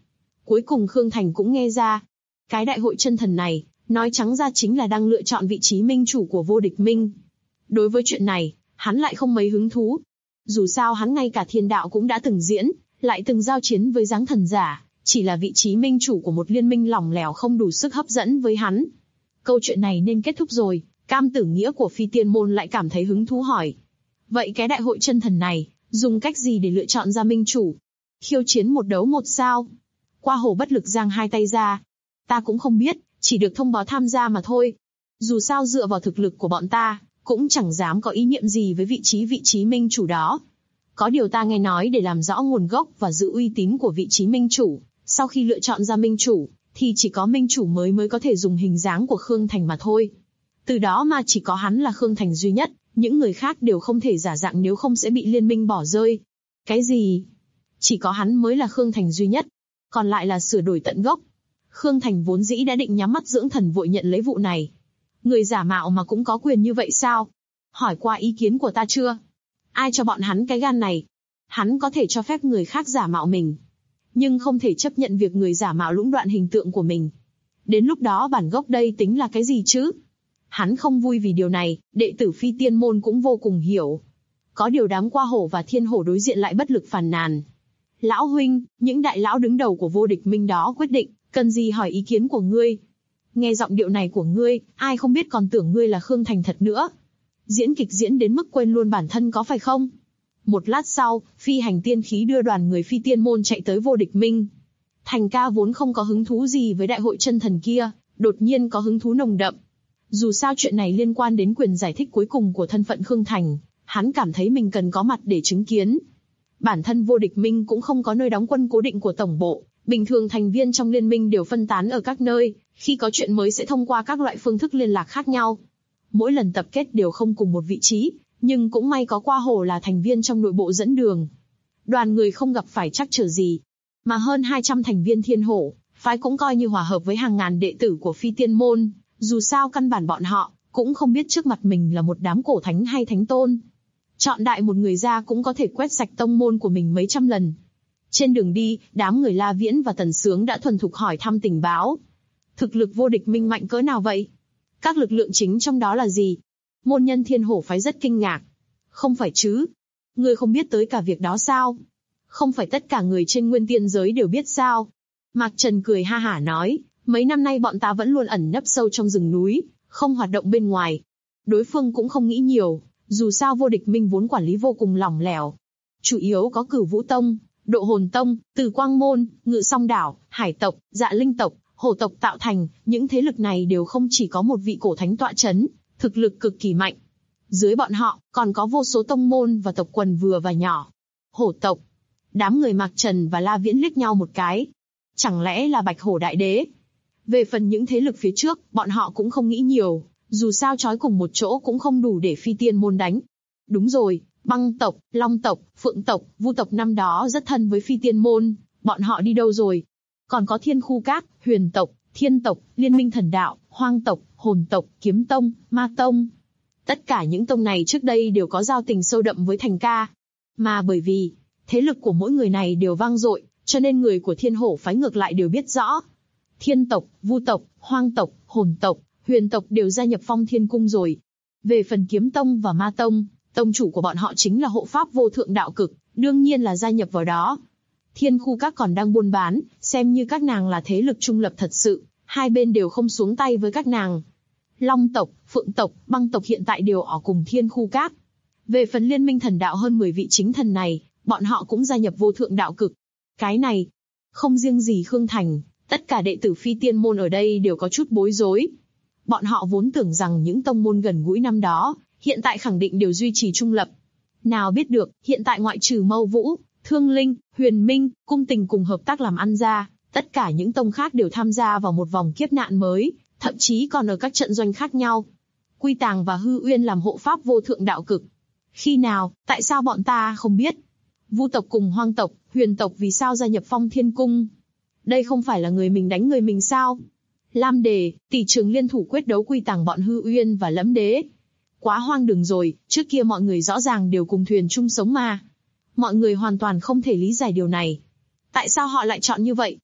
Cuối cùng Khương Thành cũng nghe ra. Cái đại hội chân thần này, nói trắng ra chính là đang lựa chọn vị trí minh chủ của vô địch minh. Đối với chuyện này, hắn lại không mấy hứng thú. Dù sao hắn ngay cả thiên đạo cũng đã từng diễn, lại từng giao chiến với giáng thần giả, chỉ là vị trí minh chủ của một liên minh lỏng lẻo không đủ sức hấp dẫn với hắn. Câu chuyện này nên kết thúc rồi, Cam Tử Nghĩa của Phi Tiên Môn lại cảm thấy hứng thú hỏi. Vậy cái đại hội chân thần này, dùng cách gì để lựa chọn ra minh chủ? Khiêu chiến một đấu một sao? Qua Hồ bất lực giang hai tay ra. Ta cũng không biết, chỉ được thông báo tham gia mà thôi. Dù sao dựa vào thực lực của bọn ta, cũng chẳng dám có ý niệm gì với vị trí minh chủ đó. Có điều ta nghe nói để làm rõ nguồn gốc và giữ uy tín của vị trí minh chủ, sau khi lựa chọn ra minh chủ, thì chỉ có minh chủ mới có thể dùng hình dáng của Khương Thành mà thôi. Từ đó mà chỉ có hắn là Khương Thành duy nhất, những người khác đều không thể giả dạng nếu không sẽ bị liên minh bỏ rơi. Cái gì? Chỉ có hắn mới là Khương Thành duy nhất, còn lại là sửa đổi tận gốc. Khương Thành vốn dĩ đã định nhắm mắt dưỡng thần vội nhận lấy vụ này. Người giả mạo mà cũng có quyền như vậy sao? Hỏi qua ý kiến của ta chưa? Ai cho bọn hắn cái gan này? Hắn có thể cho phép người khác giả mạo mình, nhưng không thể chấp nhận việc người giả mạo lũng đoạn hình tượng của mình. Đến lúc đó bản gốc đây tính là cái gì chứ? Hắn không vui vì điều này, đệ tử Phi Tiên Môn cũng vô cùng hiểu. Có điều đám Qua Hổ và Thiên Hổ đối diện lại bất lực phàn nàn. Lão huynh, những đại lão đứng đầu của vô địch minh đó quyết định, cần gì hỏi ý kiến của ngươi? Nghe giọng điệu này của ngươi, ai không biết còn tưởng ngươi là Khương Thành thật nữa. Diễn kịch diễn đến mức quên luôn bản thân có phải không? Một lát sau, phi hành tiên khí đưa đoàn người Phi Tiên Môn chạy tới vô địch minh. Thành ca vốn không có hứng thú gì với đại hội chân thần kia, đột nhiên có hứng thú nồng đậm. Dù sao chuyện này liên quan đến quyền giải thích cuối cùng của thân phận Khương Thành, hắn cảm thấy mình cần có mặt để chứng kiến. Bản thân vô địch minh cũng không có nơi đóng quân cố định của tổng bộ, bình thường thành viên trong liên minh đều phân tán ở các nơi, khi có chuyện mới sẽ thông qua các loại phương thức liên lạc khác nhau. Mỗi lần tập kết đều không cùng một vị trí, nhưng cũng may có Qua Hồ là thành viên trong nội bộ dẫn đường. Đoàn người không gặp phải trắc trở gì, mà hơn 200 thành viên Thiên Hổ phái cũng coi như hòa hợp với hàng ngàn đệ tử của Phi Tiên Môn. Dù sao căn bản bọn họ cũng không biết trước mặt mình là một đám cổ thánh hay thánh tôn. Chọn đại một người ra cũng có thể quét sạch tông môn của mình mấy trăm lần. Trên đường đi, đám người La Viễn và Tần Sướng đã thuần thục hỏi thăm tình báo. Thực lực vô địch minh mạnh cỡ nào vậy? Các lực lượng chính trong đó là gì? Môn nhân Thiên Hổ phái rất kinh ngạc. Không phải chứ? Ngươi không biết tới cả việc đó sao? Không phải tất cả người trên nguyên tiên giới đều biết sao? Mạc Trần cười ha hả nói, mấy năm nay bọn ta vẫn luôn ẩn nấp sâu trong rừng núi, không hoạt động bên ngoài. Đối phương cũng không nghĩ nhiều, dù sao vô địch minh vốn quản lý vô cùng lỏng lẻo. Chủ yếu có Cửu Vũ Tông, Độ Hồn Tông, Từ Quang Môn, Ngự Song Đảo, Hải tộc, Dạ Linh tộc, Hổ tộc tạo thành, những thế lực này đều không chỉ có một vị cổ thánh tọa chấn, thực lực cực kỳ mạnh. Dưới bọn họ, còn có vô số tông môn và tộc quần vừa và nhỏ. Hổ tộc. Đám người Mạc Trần và La Viễn liếc nhau một cái. Chẳng lẽ là Bạch Hổ Đại Đế? Về phần những thế lực phía trước, bọn họ cũng không nghĩ nhiều, dù sao trói cùng một chỗ cũng không đủ để Phi Tiên Môn đánh. Đúng rồi, Băng tộc, Long tộc, Phượng tộc, Vu tộc năm đó rất thân với Phi Tiên Môn, bọn họ đi đâu rồi? Còn có Thiên Khu Các, Huyền tộc, Thiên tộc, Liên minh Thần Đạo, Hoang tộc, Hồn tộc, Kiếm tông, Ma tông. Tất cả những tông này trước đây đều có giao tình sâu đậm với Thành ca. Mà bởi vì thế lực của mỗi người này đều vang dội, cho nên người của Thiên Hổ phái ngược lại đều biết rõ. Thiên tộc, Vu tộc, Hoang tộc, Hồn tộc, Huyền tộc đều gia nhập Phong Thiên Cung rồi. Về phần Kiếm tông và Ma tông, tông chủ của bọn họ chính là hộ pháp vô thượng đạo cực, đương nhiên là gia nhập vào đó. Thiên Khu Các còn đang buôn bán, xem như các nàng là thế lực trung lập thật sự, hai bên đều không xuống tay với các nàng. Long tộc, Phượng tộc, Băng tộc hiện tại đều ở cùng Thiên Khu Các. Về phần Liên minh Thần Đạo hơn 10 vị chính thần này, bọn họ cũng gia nhập vô thượng đạo cực. Cái này, không riêng gì Khương Thành, tất cả đệ tử Phi Tiên Môn ở đây đều có chút bối rối. Bọn họ vốn tưởng rằng những tông môn gần gũi năm đó, hiện tại khẳng định đều duy trì trung lập. Nào biết được, hiện tại ngoại trừ Mâu Vũ, Thương Linh, Huyền Minh, Cung Tình cùng hợp tác làm ăn ra, tất cả những tông khác đều tham gia vào một vòng kiếp nạn mới, thậm chí còn ở các trận doanh khác nhau. Quy Tàng và Hư Uyên làm hộ pháp vô thượng đạo cực. Khi nào, tại sao bọn ta không biết? Vu tộc cùng Hoang tộc, Huyền tộc vì sao gia nhập Phong Thiên Cung? Đây không phải là người mình đánh người mình sao? Lam Đề, Tỷ Trường liên thủ quyết đấu Quy Tàng bọn Hư Uyên và Lẫm Đế. Quá hoang đường rồi, trước kia mọi người rõ ràng đều cùng thuyền chung sống mà. Mọi người hoàn toàn không thể lý giải điều này. Tại sao họ lại chọn như vậy?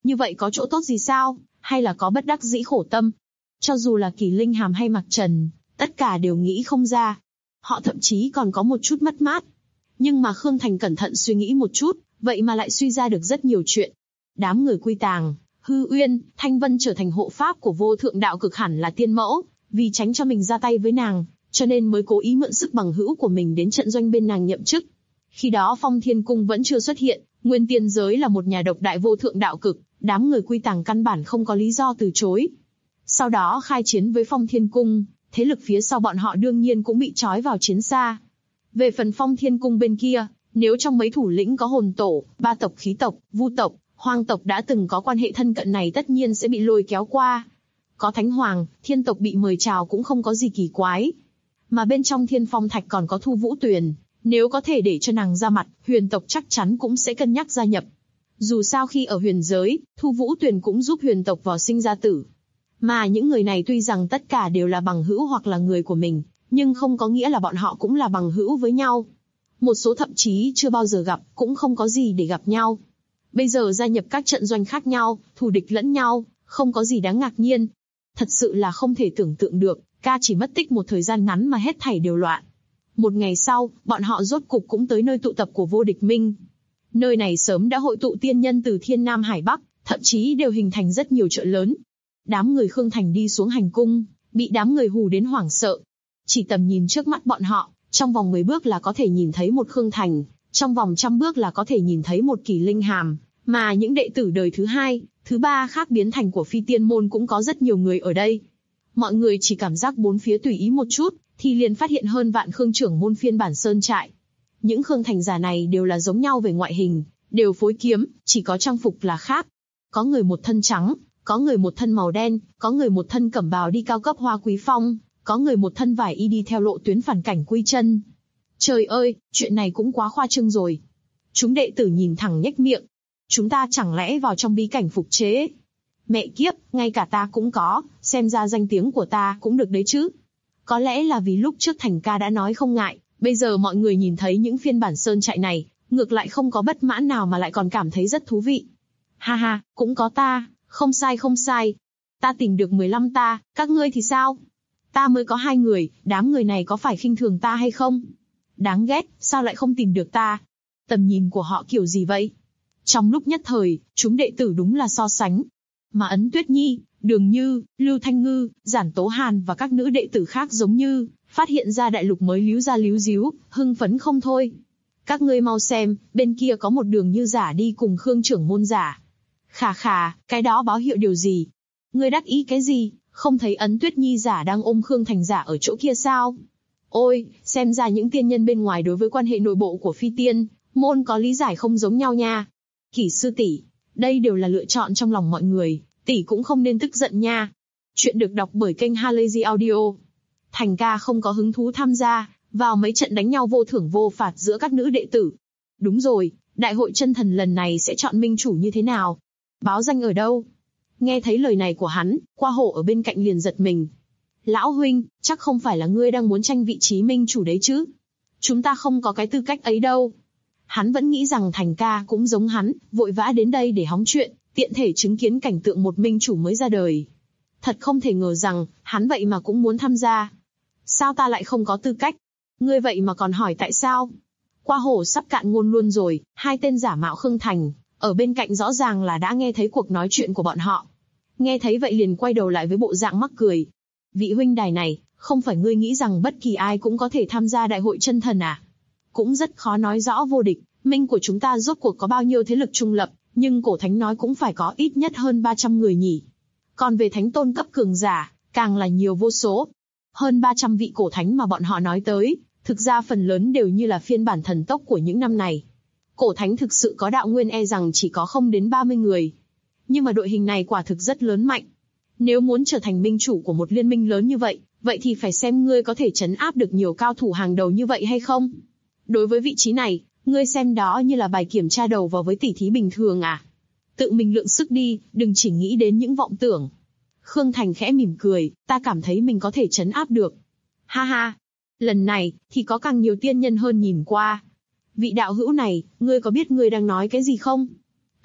Như vậy có chỗ tốt gì sao, hay là có bất đắc dĩ khổ tâm? Cho dù là Kỳ Linh Hàm hay Mạc Trần, tất cả đều nghĩ không ra. Họ thậm chí còn có một chút mất mát. Nhưng mà Khương Thành cẩn thận suy nghĩ một chút, vậy mà lại suy ra được rất nhiều chuyện. Đám người Quy Tàng, Hư Uyên, Thanh Vân trở thành hộ pháp của vô thượng đạo cực hẳn là tiên mẫu, vì tránh cho mình ra tay với nàng, cho nên mới cố ý mượn sức bằng hữu của mình đến trận doanh bên nàng nhậm chức. Khi đó Phong Thiên Cung vẫn chưa xuất hiện, Nguyên Tiên Giới là một nhà độc đại vô thượng đạo cực, đám người Quy Tàng căn bản không có lý do từ chối. Sau đó khai chiến với Phong Thiên Cung, thế lực phía sau bọn họ đương nhiên cũng bị trói vào chiến xa. Về phần Phong Thiên Cung bên kia, nếu trong mấy thủ lĩnh có hồn tổ, ba tộc khí tộc, vu tộc, hoang tộc đã từng có quan hệ thân cận này tất nhiên sẽ bị lôi kéo qua. Có Thánh Hoàng, Thiên tộc bị mời chào cũng không có gì kỳ quái. Mà bên trong Thiên Phong Thạch còn có Thu Vũ Tuyền, nếu có thể để cho nàng ra mặt, Huyền tộc chắc chắn cũng sẽ cân nhắc gia nhập. Dù sao khi ở huyền giới, Thu Vũ Tuyền cũng giúp huyền tộc vào sinh ra tử. Mà những người này tuy rằng tất cả đều là bằng hữu hoặc là người của mình, nhưng không có nghĩa là bọn họ cũng là bằng hữu với nhau. Một số thậm chí chưa bao giờ gặp, cũng không có gì để gặp nhau. Bây giờ gia nhập các trận doanh khác nhau, thù địch lẫn nhau, không có gì đáng ngạc nhiên. Thật sự là không thể tưởng tượng được, ca chỉ mất tích một thời gian ngắn mà hết thảy đều loạn. Một ngày sau, bọn họ rốt cục cũng tới nơi tụ tập của vô địch minh. Nơi này sớm đã hội tụ tiên nhân từ Thiên Nam Hải Bắc, thậm chí đều hình thành rất nhiều chợ lớn. Đám người Khương Thành đi xuống hành cung, bị đám người hù đến hoảng sợ. Chỉ tầm nhìn trước mắt bọn họ, trong vòng 10 bước là có thể nhìn thấy một Khương Thành, trong vòng 100 bước là có thể nhìn thấy một Kỳ Linh Hàm, mà những đệ tử đời thứ 2, thứ 3 khác biến thành của Phi Tiên môn cũng có rất nhiều người ở đây. Mọi người chỉ cảm giác bốn phía tùy ý một chút, thì liền phát hiện hơn vạn Khương trưởng môn phiên bản sơn trại. Những Khương Thành giả này đều là giống nhau về ngoại hình, đều phối kiếm, chỉ có trang phục là khác. Có người một thân trắng, có người một thân màu đen, có người một thân cẩm bào đi cao cấp hoa quý phong, có người một thân vải y đi theo lộ tuyến phản cảnh quy chân. Trời ơi, chuyện này cũng quá khoa trương rồi. Chúng đệ tử nhìn thẳng nhếch miệng. Chúng ta chẳng lẽ vào trong bí cảnh phục chế? Mẹ kiếp, ngay cả ta cũng có, xem ra danh tiếng của ta cũng được đấy chứ. Có lẽ là vì lúc trước Thành ca đã nói không ngại, bây giờ mọi người nhìn thấy những phiên bản sơn trại này, ngược lại không có bất mãn nào mà lại còn cảm thấy rất thú vị. Ha ha, cũng có ta, không sai không sai. Ta tìm được 15 ta, các ngươi thì sao? Ta mới có 2 người, đám người này có phải khinh thường ta hay không? Đáng ghét, sao lại không tìm được ta? Tầm nhìn của họ kiểu gì vậy? Trong lúc nhất thời, chúng đệ tử đúng là so sánh. Mà Ấn Tuyết Nhi, Đường Như, Lưu Thanh Ngư, Giản Tố Hàn và các nữ đệ tử khác giống như phát hiện ra đại lục mới líu ra líu díu, hưng phấn không thôi. Các ngươi mau xem, bên kia có một Đường Như giả đi cùng Khương trưởng môn giả. Khà khà, cái đó báo hiệu điều gì? Ngươi đắc ý cái gì? Không thấy Ấn Tuyết Nhi giả đang ôm Khương Thành giả ở chỗ kia sao? Ôi, xem ra những tiên nhân bên ngoài đối với quan hệ nội bộ của Phi Tiên môn có lý giải không giống nhau nha. Kỷ sư tỷ, đây đều là lựa chọn trong lòng mọi người, tỷ cũng không nên tức giận nha. Chuyện được đọc bởi kênh Halazy Audio. Thành ca không có hứng thú tham gia vào mấy trận đánh nhau vô thưởng vô phạt giữa các nữ đệ tử. Đúng rồi, đại hội chân thần lần này sẽ chọn minh chủ như thế nào? Báo danh ở đâu? Nghe thấy lời này của hắn, Qua Hổ ở bên cạnh liền giật mình. Lão huynh, chắc không phải là ngươi đang muốn tranh vị trí minh chủ đấy chứ? Chúng ta không có cái tư cách ấy đâu. Hắn vẫn nghĩ rằng Thành ca cũng giống hắn, vội vã đến đây để hóng chuyện, tiện thể chứng kiến cảnh tượng một minh chủ mới ra đời. Thật không thể ngờ rằng, hắn vậy mà cũng muốn tham gia. Sao ta lại không có tư cách? Ngươi vậy mà còn hỏi tại sao? Qua Hổ sắp cạn ngôn luôn rồi, 2 tên giả mạo Khương Thành, ở bên cạnh rõ ràng là đã nghe thấy cuộc nói chuyện của bọn họ. Nghe thấy vậy liền quay đầu lại với bộ dạng mắc cười. Vị huynh đài này, không phải ngươi nghĩ rằng bất kỳ ai cũng có thể tham gia đại hội chân thần à? Cũng rất khó nói rõ vô địch, minh của chúng ta rốt cuộc có bao nhiêu thế lực trung lập, nhưng cổ thánh nói cũng phải có ít nhất hơn 300 người nhỉ. Còn về thánh tôn cấp cường giả, càng là nhiều vô số. Hơn 300 vị cổ thánh mà bọn họ nói tới, thực ra phần lớn đều như là phiên bản thần tốc của những năm này. Cổ thánh thực sự có đạo nguyên e rằng chỉ có không đến 30 người. Nhưng mà đội hình này quả thực rất lớn mạnh. Nếu muốn trở thành minh chủ của một liên minh lớn như vậy, vậy thì phải xem ngươi có thể trấn áp được nhiều cao thủ hàng đầu như vậy hay không. Đối với vị trí này, ngươi xem đó như là bài kiểm tra đầu vào với tỷ thí bình thường à? Tự mình lượng sức đi, đừng chỉ nghĩ đến những vọng tưởng. Khương Thành khẽ mỉm cười, ta cảm thấy mình có thể trấn áp được. Ha ha, lần này thì có càng nhiều tiên nhân hơn nhìn qua. Vị đạo hữu này, ngươi có biết ngươi đang nói cái gì không?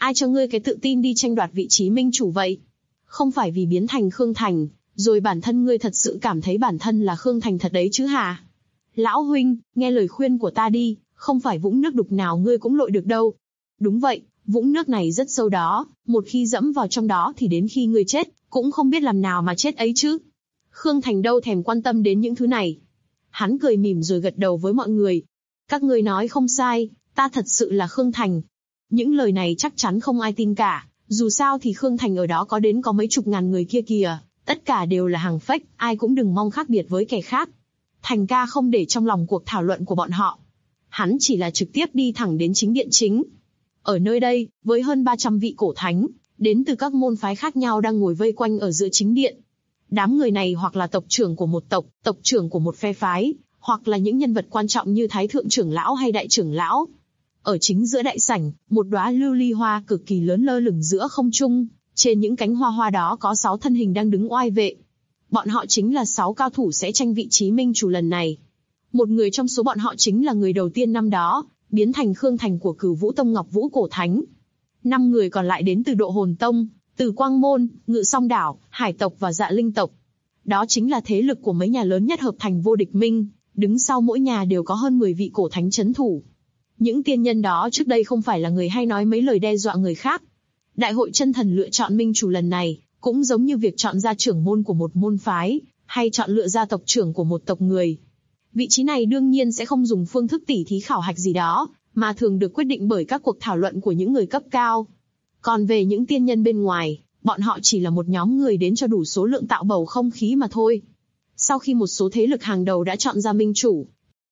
Ai cho ngươi cái tự tin đi tranh đoạt vị trí minh chủ vậy? Không phải vì biến thành Khương Thành, rồi bản thân ngươi thật sự cảm thấy bản thân là Khương Thành thật đấy chứ hả? Lão huynh, nghe lời khuyên của ta đi, không phải vũng nước đục nào ngươi cũng lội được đâu. Đúng vậy, vũng nước này rất sâu đó, một khi dẫm vào trong đó thì đến khi ngươi chết, cũng không biết làm nào mà chết ấy chứ. Khương Thành đâu thèm quan tâm đến những thứ này. Hắn cười mỉm rồi gật đầu với mọi người. Các ngươi nói không sai, ta thật sự là Khương Thành. Những lời này chắc chắn không ai tin cả, dù sao thì Khương Thành ở đó có đến có mấy chục ngàn người kia kìa, tất cả đều là hàng fake, ai cũng đừng mong khác biệt với kẻ khác. Thành ca không để trong lòng cuộc thảo luận của bọn họ. Hắn chỉ là trực tiếp đi thẳng đến chính điện chính. Ở nơi đây, với hơn 300 vị cổ thánh, đến từ các môn phái khác nhau đang ngồi vây quanh ở giữa chính điện. Đám người này hoặc là tộc trưởng của một tộc trưởng của một phe phái, hoặc là những nhân vật quan trọng như Thái Thượng trưởng lão hay Đại trưởng lão. Ở chính giữa đại sảnh, một đóa lưu ly hoa cực kỳ lớn lơ lửng giữa không trung, trên những cánh hoa đó có 6 thân hình đang đứng oai vệ. Bọn họ chính là 6 cao thủ sẽ tranh vị trí minh chủ lần này. Một người trong số bọn họ chính là người đầu tiên năm đó, biến thành Khương Thành của Cửu Vũ Tông Ngọc Vũ Cổ Thánh. 5 người còn lại đến từ Độ Hồn Tông, từ Quang Môn, Ngự Song Đảo, Hải tộc và Dạ Linh tộc. Đó chính là thế lực của mấy nhà lớn nhất hợp thành vô địch minh, đứng sau mỗi nhà đều có hơn 10 vị cổ thánh chấn thủ. Những tiên nhân đó trước đây không phải là người hay nói mấy lời đe dọa người khác. Đại hội chân thần lựa chọn minh chủ lần này, cũng giống như việc chọn ra trưởng môn của một môn phái, hay chọn lựa ra tộc trưởng của một tộc người. Vị trí này đương nhiên sẽ không dùng phương thức tỉ thí khảo hạch gì đó, mà thường được quyết định bởi các cuộc thảo luận của những người cấp cao. Còn về những tiên nhân bên ngoài, bọn họ chỉ là một nhóm người đến cho đủ số lượng tạo bầu không khí mà thôi. Sau khi một số thế lực hàng đầu đã chọn ra minh chủ.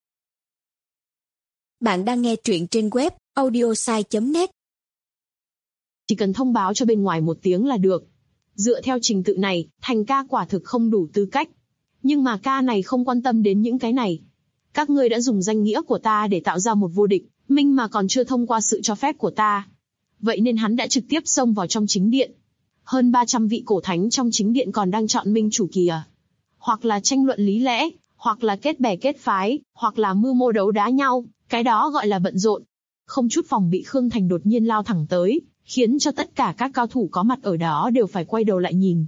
Bạn đang nghe truyện trên web audiosai.net. Chỉ cần thông báo cho bên ngoài một tiếng là được. Dựa theo trình tự này, Thành ca quả thực không đủ tư cách. Nhưng mà ca này không quan tâm đến những cái này. Các ngươi đã dùng danh nghĩa của ta để tạo ra một vô địch, minh mà còn chưa thông qua sự cho phép của ta. Vậy nên hắn đã trực tiếp xông vào trong chính điện. Hơn 300 vị cổ thánh trong chính điện còn đang chọn minh chủ kìa. Hoặc là tranh luận lý lẽ, hoặc là kết bè kết phái, hoặc là mưu mô đấu đá nhau, cái đó gọi là bận rộn. Không chút phòng bị Khương Thành đột nhiên lao thẳng tới, khiến cho tất cả các cao thủ có mặt ở đó đều phải quay đầu lại nhìn.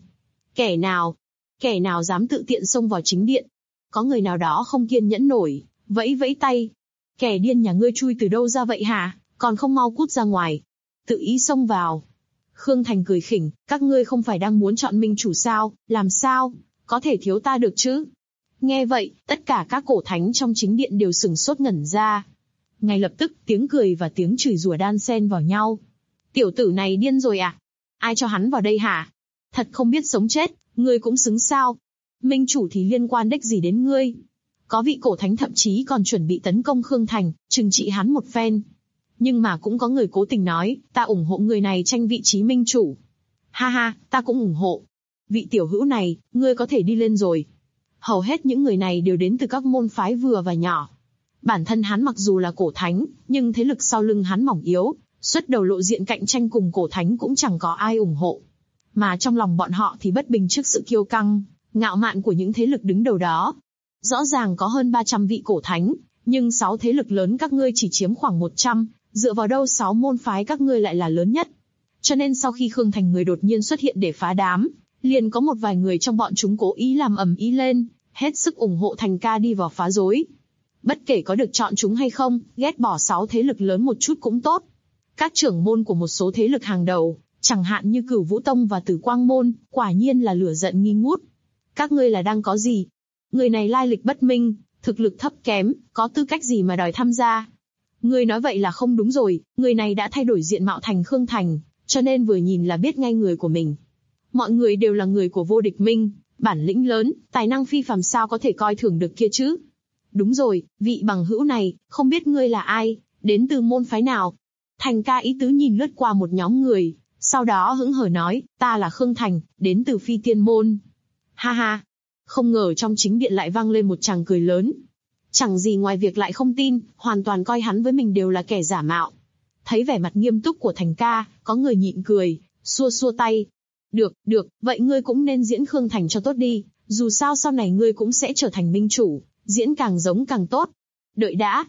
Kẻ nào dám tự tiện xông vào chính điện? Có người nào đó không kiên nhẫn nổi, vẫy vẫy tay. Kẻ điên nhà ngươi chui từ đâu ra vậy hả, còn không mau cút ra ngoài. Tự ý xông vào. Khương Thành cười khỉnh, các ngươi không phải đang muốn chọn minh chủ sao, làm sao, có thể thiếu ta được chứ? Nghe vậy, tất cả các cổ thánh trong chính điện đều sửng sốt ngẩn ra. Ngay lập tức, tiếng cười và tiếng chửi rủa đan xen vào nhau. Tiểu tử này điên rồi à? Ai cho hắn vào đây hả? Thật không biết sống chết, ngươi cũng xứng sao? Minh chủ thì liên quan đếch gì đến ngươi? Có vị cổ thánh thậm chí còn chuẩn bị tấn công Khương Thành, trừng trị hắn một phen. Nhưng mà cũng có người cố tình nói, ta ủng hộ người này tranh vị trí minh chủ. Ha ha, ta cũng ủng hộ. Vị tiểu hữu này, ngươi có thể đi lên rồi. Hầu hết những người này đều đến từ các môn phái vừa và nhỏ. Bản thân hắn mặc dù là cổ thánh, nhưng thế lực sau lưng hắn mỏng yếu, xuất đầu lộ diện cạnh tranh cùng cổ thánh cũng chẳng có ai ủng hộ. Mà trong lòng bọn họ thì bất bình trước sự kiêu căng, ngạo mạn của những thế lực đứng đầu đó. Rõ ràng có hơn 300 vị cổ thánh, nhưng 6 thế lực lớn các ngươi chỉ chiếm khoảng 100, dựa vào đâu 6 môn phái các ngươi lại là lớn nhất. Cho nên sau khi Khương Thành người đột nhiên xuất hiện để phá đám, liền có một vài người trong bọn chúng cố ý làm ầm ĩ lên, hết sức ủng hộ Thành ca đi vào phá rối. Bất kể có được chọn chúng hay không, ghét bỏ 6 thế lực lớn một chút cũng tốt. Các trưởng môn của một số thế lực hàng đầu, chẳng hạn như Cửu Vũ Tông và Tử Quang Môn, quả nhiên là lửa giận nghi ngút. Các ngươi là đang có gì? Người này lai lịch bất minh, thực lực thấp kém, có tư cách gì mà đòi tham gia? Ngươi nói vậy là không đúng rồi, người này đã thay đổi diện mạo thành Khương Thành, cho nên vừa nhìn là biết ngay người của mình. Mọi người đều là người của vô địch minh, bản lĩnh lớn, tài năng phi phàm sao có thể coi thường được kia chứ? Đúng rồi, vị bằng hữu này, không biết ngươi là ai, đến từ môn phái nào? Thành ca ý tứ nhìn lướt qua một nhóm người, sau đó hững hờ nói, ta là Khương Thành, đến từ Phi Tiên Môn. Ha ha, không ngờ trong chính điện lại vang lên một tràng cười lớn. Chẳng gì ngoài việc lại không tin, hoàn toàn coi hắn với mình đều là kẻ giả mạo. Thấy vẻ mặt nghiêm túc của Thành ca, có người nhịn cười, xua xua tay. Được, vậy ngươi cũng nên diễn Khương Thành cho tốt đi, dù sao sau này ngươi cũng sẽ trở thành minh chủ, diễn càng giống càng tốt. Đợi đã.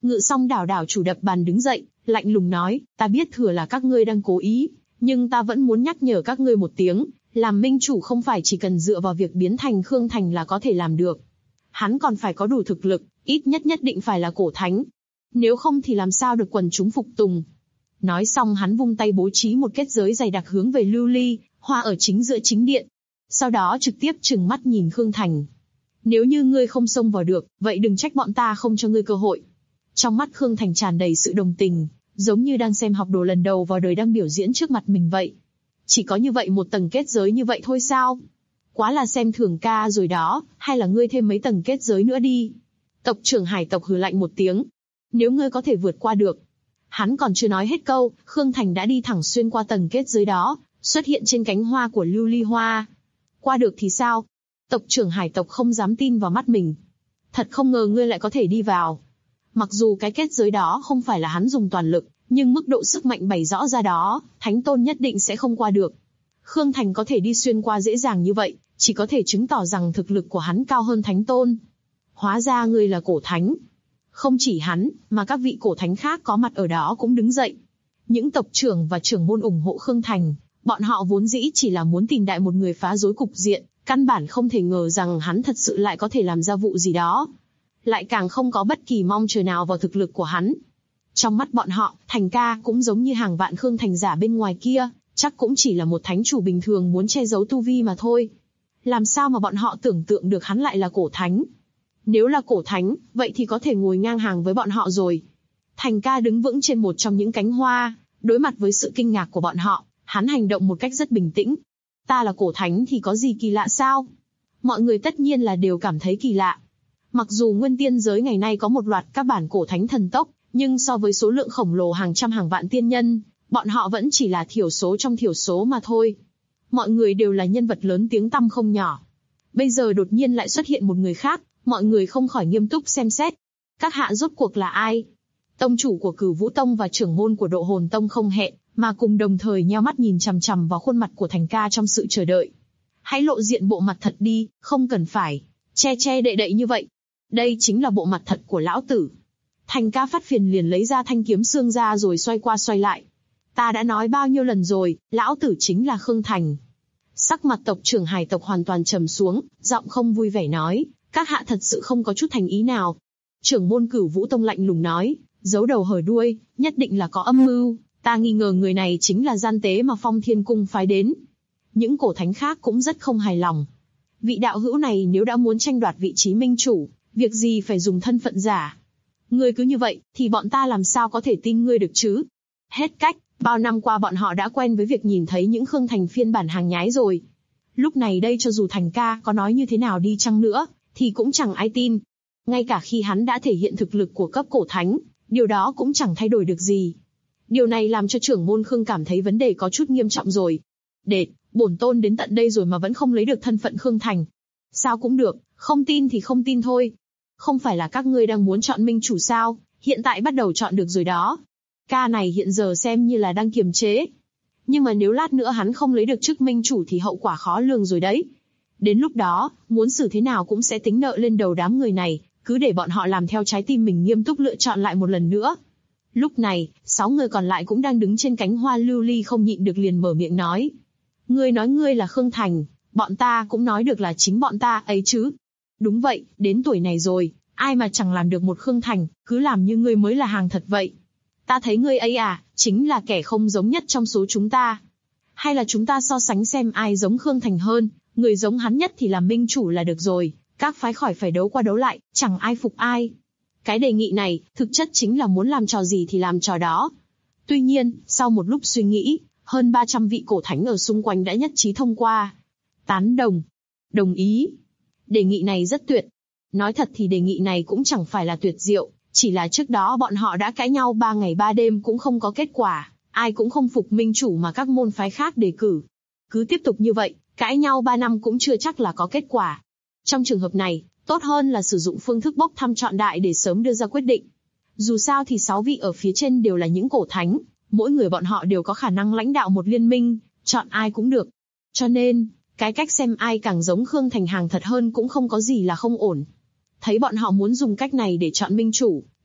Ngự Song đảo đảo chủ đập bàn đứng dậy, lạnh lùng nói, ta biết thừa là các ngươi đang cố ý, nhưng ta vẫn muốn nhắc nhở các ngươi một tiếng, làm minh chủ không phải chỉ cần dựa vào việc biến thành Khương Thành là có thể làm được. Hắn còn phải có đủ thực lực, ít nhất định phải là cổ thánh. Nếu không thì làm sao được quần chúng phục tùng. Nói xong hắn vung tay bố trí một kết giới dày đặc hướng về lưu ly hoa ở chính giữa chính điện. Sau đó trực tiếp trừng mắt nhìn Khương Thành. Nếu như ngươi không xông vào được, vậy đừng trách bọn ta không cho ngươi cơ hội. Trong mắt Khương Thành tràn đầy sự đồng tình, giống như đang xem học đồ lần đầu vào đời đang biểu diễn trước mặt mình vậy. Chỉ có như vậy một tầng kết giới như vậy thôi sao? Quá là xem thường ca rồi đó, hay là ngươi thêm mấy tầng kết giới nữa đi. Tộc trưởng hải tộc hừ lạnh một tiếng. Nếu ngươi có thể vượt qua được. Hắn còn chưa nói hết câu, Khương Thành đã đi thẳng xuyên qua tầng kết giới đó, xuất hiện trên cánh hoa của lưu ly hoa. Qua được thì sao? Tộc trưởng hải tộc không dám tin vào mắt mình. Thật không ngờ ngươi lại có thể đi vào. Mặc dù cái kết giới đó không phải là hắn dùng toàn lực, nhưng mức độ sức mạnh bày rõ ra đó, thánh tôn nhất định sẽ không qua được. Khương Thành có thể đi xuyên qua dễ dàng như vậy, chỉ có thể chứng tỏ rằng thực lực của hắn cao hơn thánh tôn. Hóa ra ngươi là cổ thánh. Không chỉ hắn, mà các vị cổ thánh khác có mặt ở đó cũng đứng dậy. Những tộc trưởng và trưởng môn ủng hộ Khương Thành, bọn họ vốn dĩ chỉ là muốn tìm đại một người phá rối cục diện, căn bản không thể ngờ rằng hắn thật sự lại có thể làm ra vụ gì đó. Lại càng không có bất kỳ mong chờ nào vào thực lực của hắn. Trong mắt bọn họ, Thành ca cũng giống như hàng vạn Khương Thành giả bên ngoài kia, chắc cũng chỉ là một thánh chủ bình thường muốn che giấu tu vi mà thôi. Làm sao mà bọn họ tưởng tượng được hắn lại là cổ thánh? Nếu là cổ thánh, vậy thì có thể ngồi ngang hàng với bọn họ rồi. Thành ca đứng vững trên một trong những cánh hoa, đối mặt với sự kinh ngạc của bọn họ, hắn hành động một cách rất bình tĩnh. Ta là cổ thánh thì có gì kỳ lạ sao? Mọi người tất nhiên là đều cảm thấy kỳ lạ. Mặc dù nguyên tiên giới ngày nay có một loạt các bản cổ thánh thần tốc, nhưng so với số lượng khổng lồ hàng trăm hàng vạn tiên nhân, bọn họ vẫn chỉ là thiểu số trong thiểu số mà thôi. Mọi người đều là nhân vật lớn tiếng tăm không nhỏ. Bây giờ đột nhiên lại xuất hiện một người khác, mọi người không khỏi nghiêm túc xem xét. Các hạ rốt cuộc là ai? Tông chủ của Cửu Vũ Tông và trưởng môn của Độ Hồn Tông không hẹn, mà cùng đồng thời nheo mắt nhìn chằm chằm vào khuôn mặt của Thành ca trong sự chờ đợi. Hãy lộ diện bộ mặt thật đi, không cần phải che che đậy đậy như vậy. Đây chính là bộ mặt thật của lão tử. Thành ca phát phiền liền lấy ra thanh kiếm xương ra rồi xoay qua xoay lại. Ta đã nói bao nhiêu lần rồi, lão tử chính là Khương Thành. Sắc mặt tộc trưởng hải tộc hoàn toàn trầm xuống, giọng không vui vẻ nói, các hạ thật sự không có chút thành ý nào. Trưởng môn Cửu Vũ Tông lạnh lùng nói, giấu đầu hở đuôi, nhất định là có âm mưu. Ta nghi ngờ người này chính là gian tế mà Phong Thiên Cung phái đến. Những cổ thánh khác cũng rất không hài lòng. Vị đạo hữu này nếu đã muốn tranh đoạt vị trí minh chủ, việc gì phải dùng thân phận giả? Ngươi cứ như vậy, thì bọn ta làm sao có thể tin ngươi được chứ? Hết cách, bao năm qua bọn họ đã quen với việc nhìn thấy những Khương Thành phiên bản hàng nhái rồi. Lúc này đây cho dù Thành ca có nói như thế nào đi chăng nữa, thì cũng chẳng ai tin. Ngay cả khi hắn đã thể hiện thực lực của cấp cổ thánh, điều đó cũng chẳng thay đổi được gì. Điều này làm cho trưởng môn Khương cảm thấy vấn đề có chút nghiêm trọng rồi. Đệt, bổn tôn đến tận đây rồi mà vẫn không lấy được thân phận Khương Thành. Sao cũng được, không tin thì không tin thôi. Không phải là các ngươi đang muốn chọn minh chủ sao, hiện tại bắt đầu chọn được rồi đó. Ca này hiện giờ xem như là đang kiềm chế. Nhưng mà nếu lát nữa hắn không lấy được chức minh chủ thì hậu quả khó lường rồi đấy. Đến lúc đó, muốn xử thế nào cũng sẽ tính nợ lên đầu đám người này, cứ để bọn họ làm theo trái tim mình nghiêm túc lựa chọn lại một lần nữa. Lúc này, 6 người còn lại cũng đang đứng trên cánh hoa lưu ly không nhịn được liền mở miệng nói. Ngươi nói ngươi là Khương Thành, bọn ta cũng nói được là chính bọn ta ấy chứ. Đúng vậy, đến tuổi này rồi, ai mà chẳng làm được một Khương Thành, cứ làm như ngươi mới là hàng thật vậy. Ta thấy ngươi ấy chính là kẻ không giống nhất trong số chúng ta. Hay là chúng ta so sánh xem ai giống Khương Thành hơn, người giống hắn nhất thì làm minh chủ là được rồi, các phái khỏi phải đấu qua đấu lại, chẳng ai phục ai. Cái đề nghị này, thực chất chính là muốn làm trò gì thì làm trò đó. Tuy nhiên, sau một lúc suy nghĩ, hơn 300 vị cổ thánh ở xung quanh đã nhất trí thông qua. Tán đồng. Đồng ý. Đề nghị này rất tuyệt. Nói thật thì đề nghị này cũng chẳng phải là tuyệt diệu, chỉ là trước đó bọn họ đã cãi nhau 3 ngày 3 đêm cũng không có kết quả, ai cũng không phục minh chủ mà các môn phái khác đề cử. Cứ tiếp tục như vậy, cãi nhau 3 năm cũng chưa chắc là có kết quả. Trong trường hợp này, tốt hơn là sử dụng phương thức bốc thăm chọn đại để sớm đưa ra quyết định. Dù sao thì 6 vị ở phía trên đều là những cổ thánh, mỗi người bọn họ đều có khả năng lãnh đạo một liên minh, chọn ai cũng được. Cho nên, cái cách xem ai càng giống Khương Thành hàng thật hơn cũng không có gì là không ổn. Thấy bọn họ muốn dùng cách này để chọn minh chủ,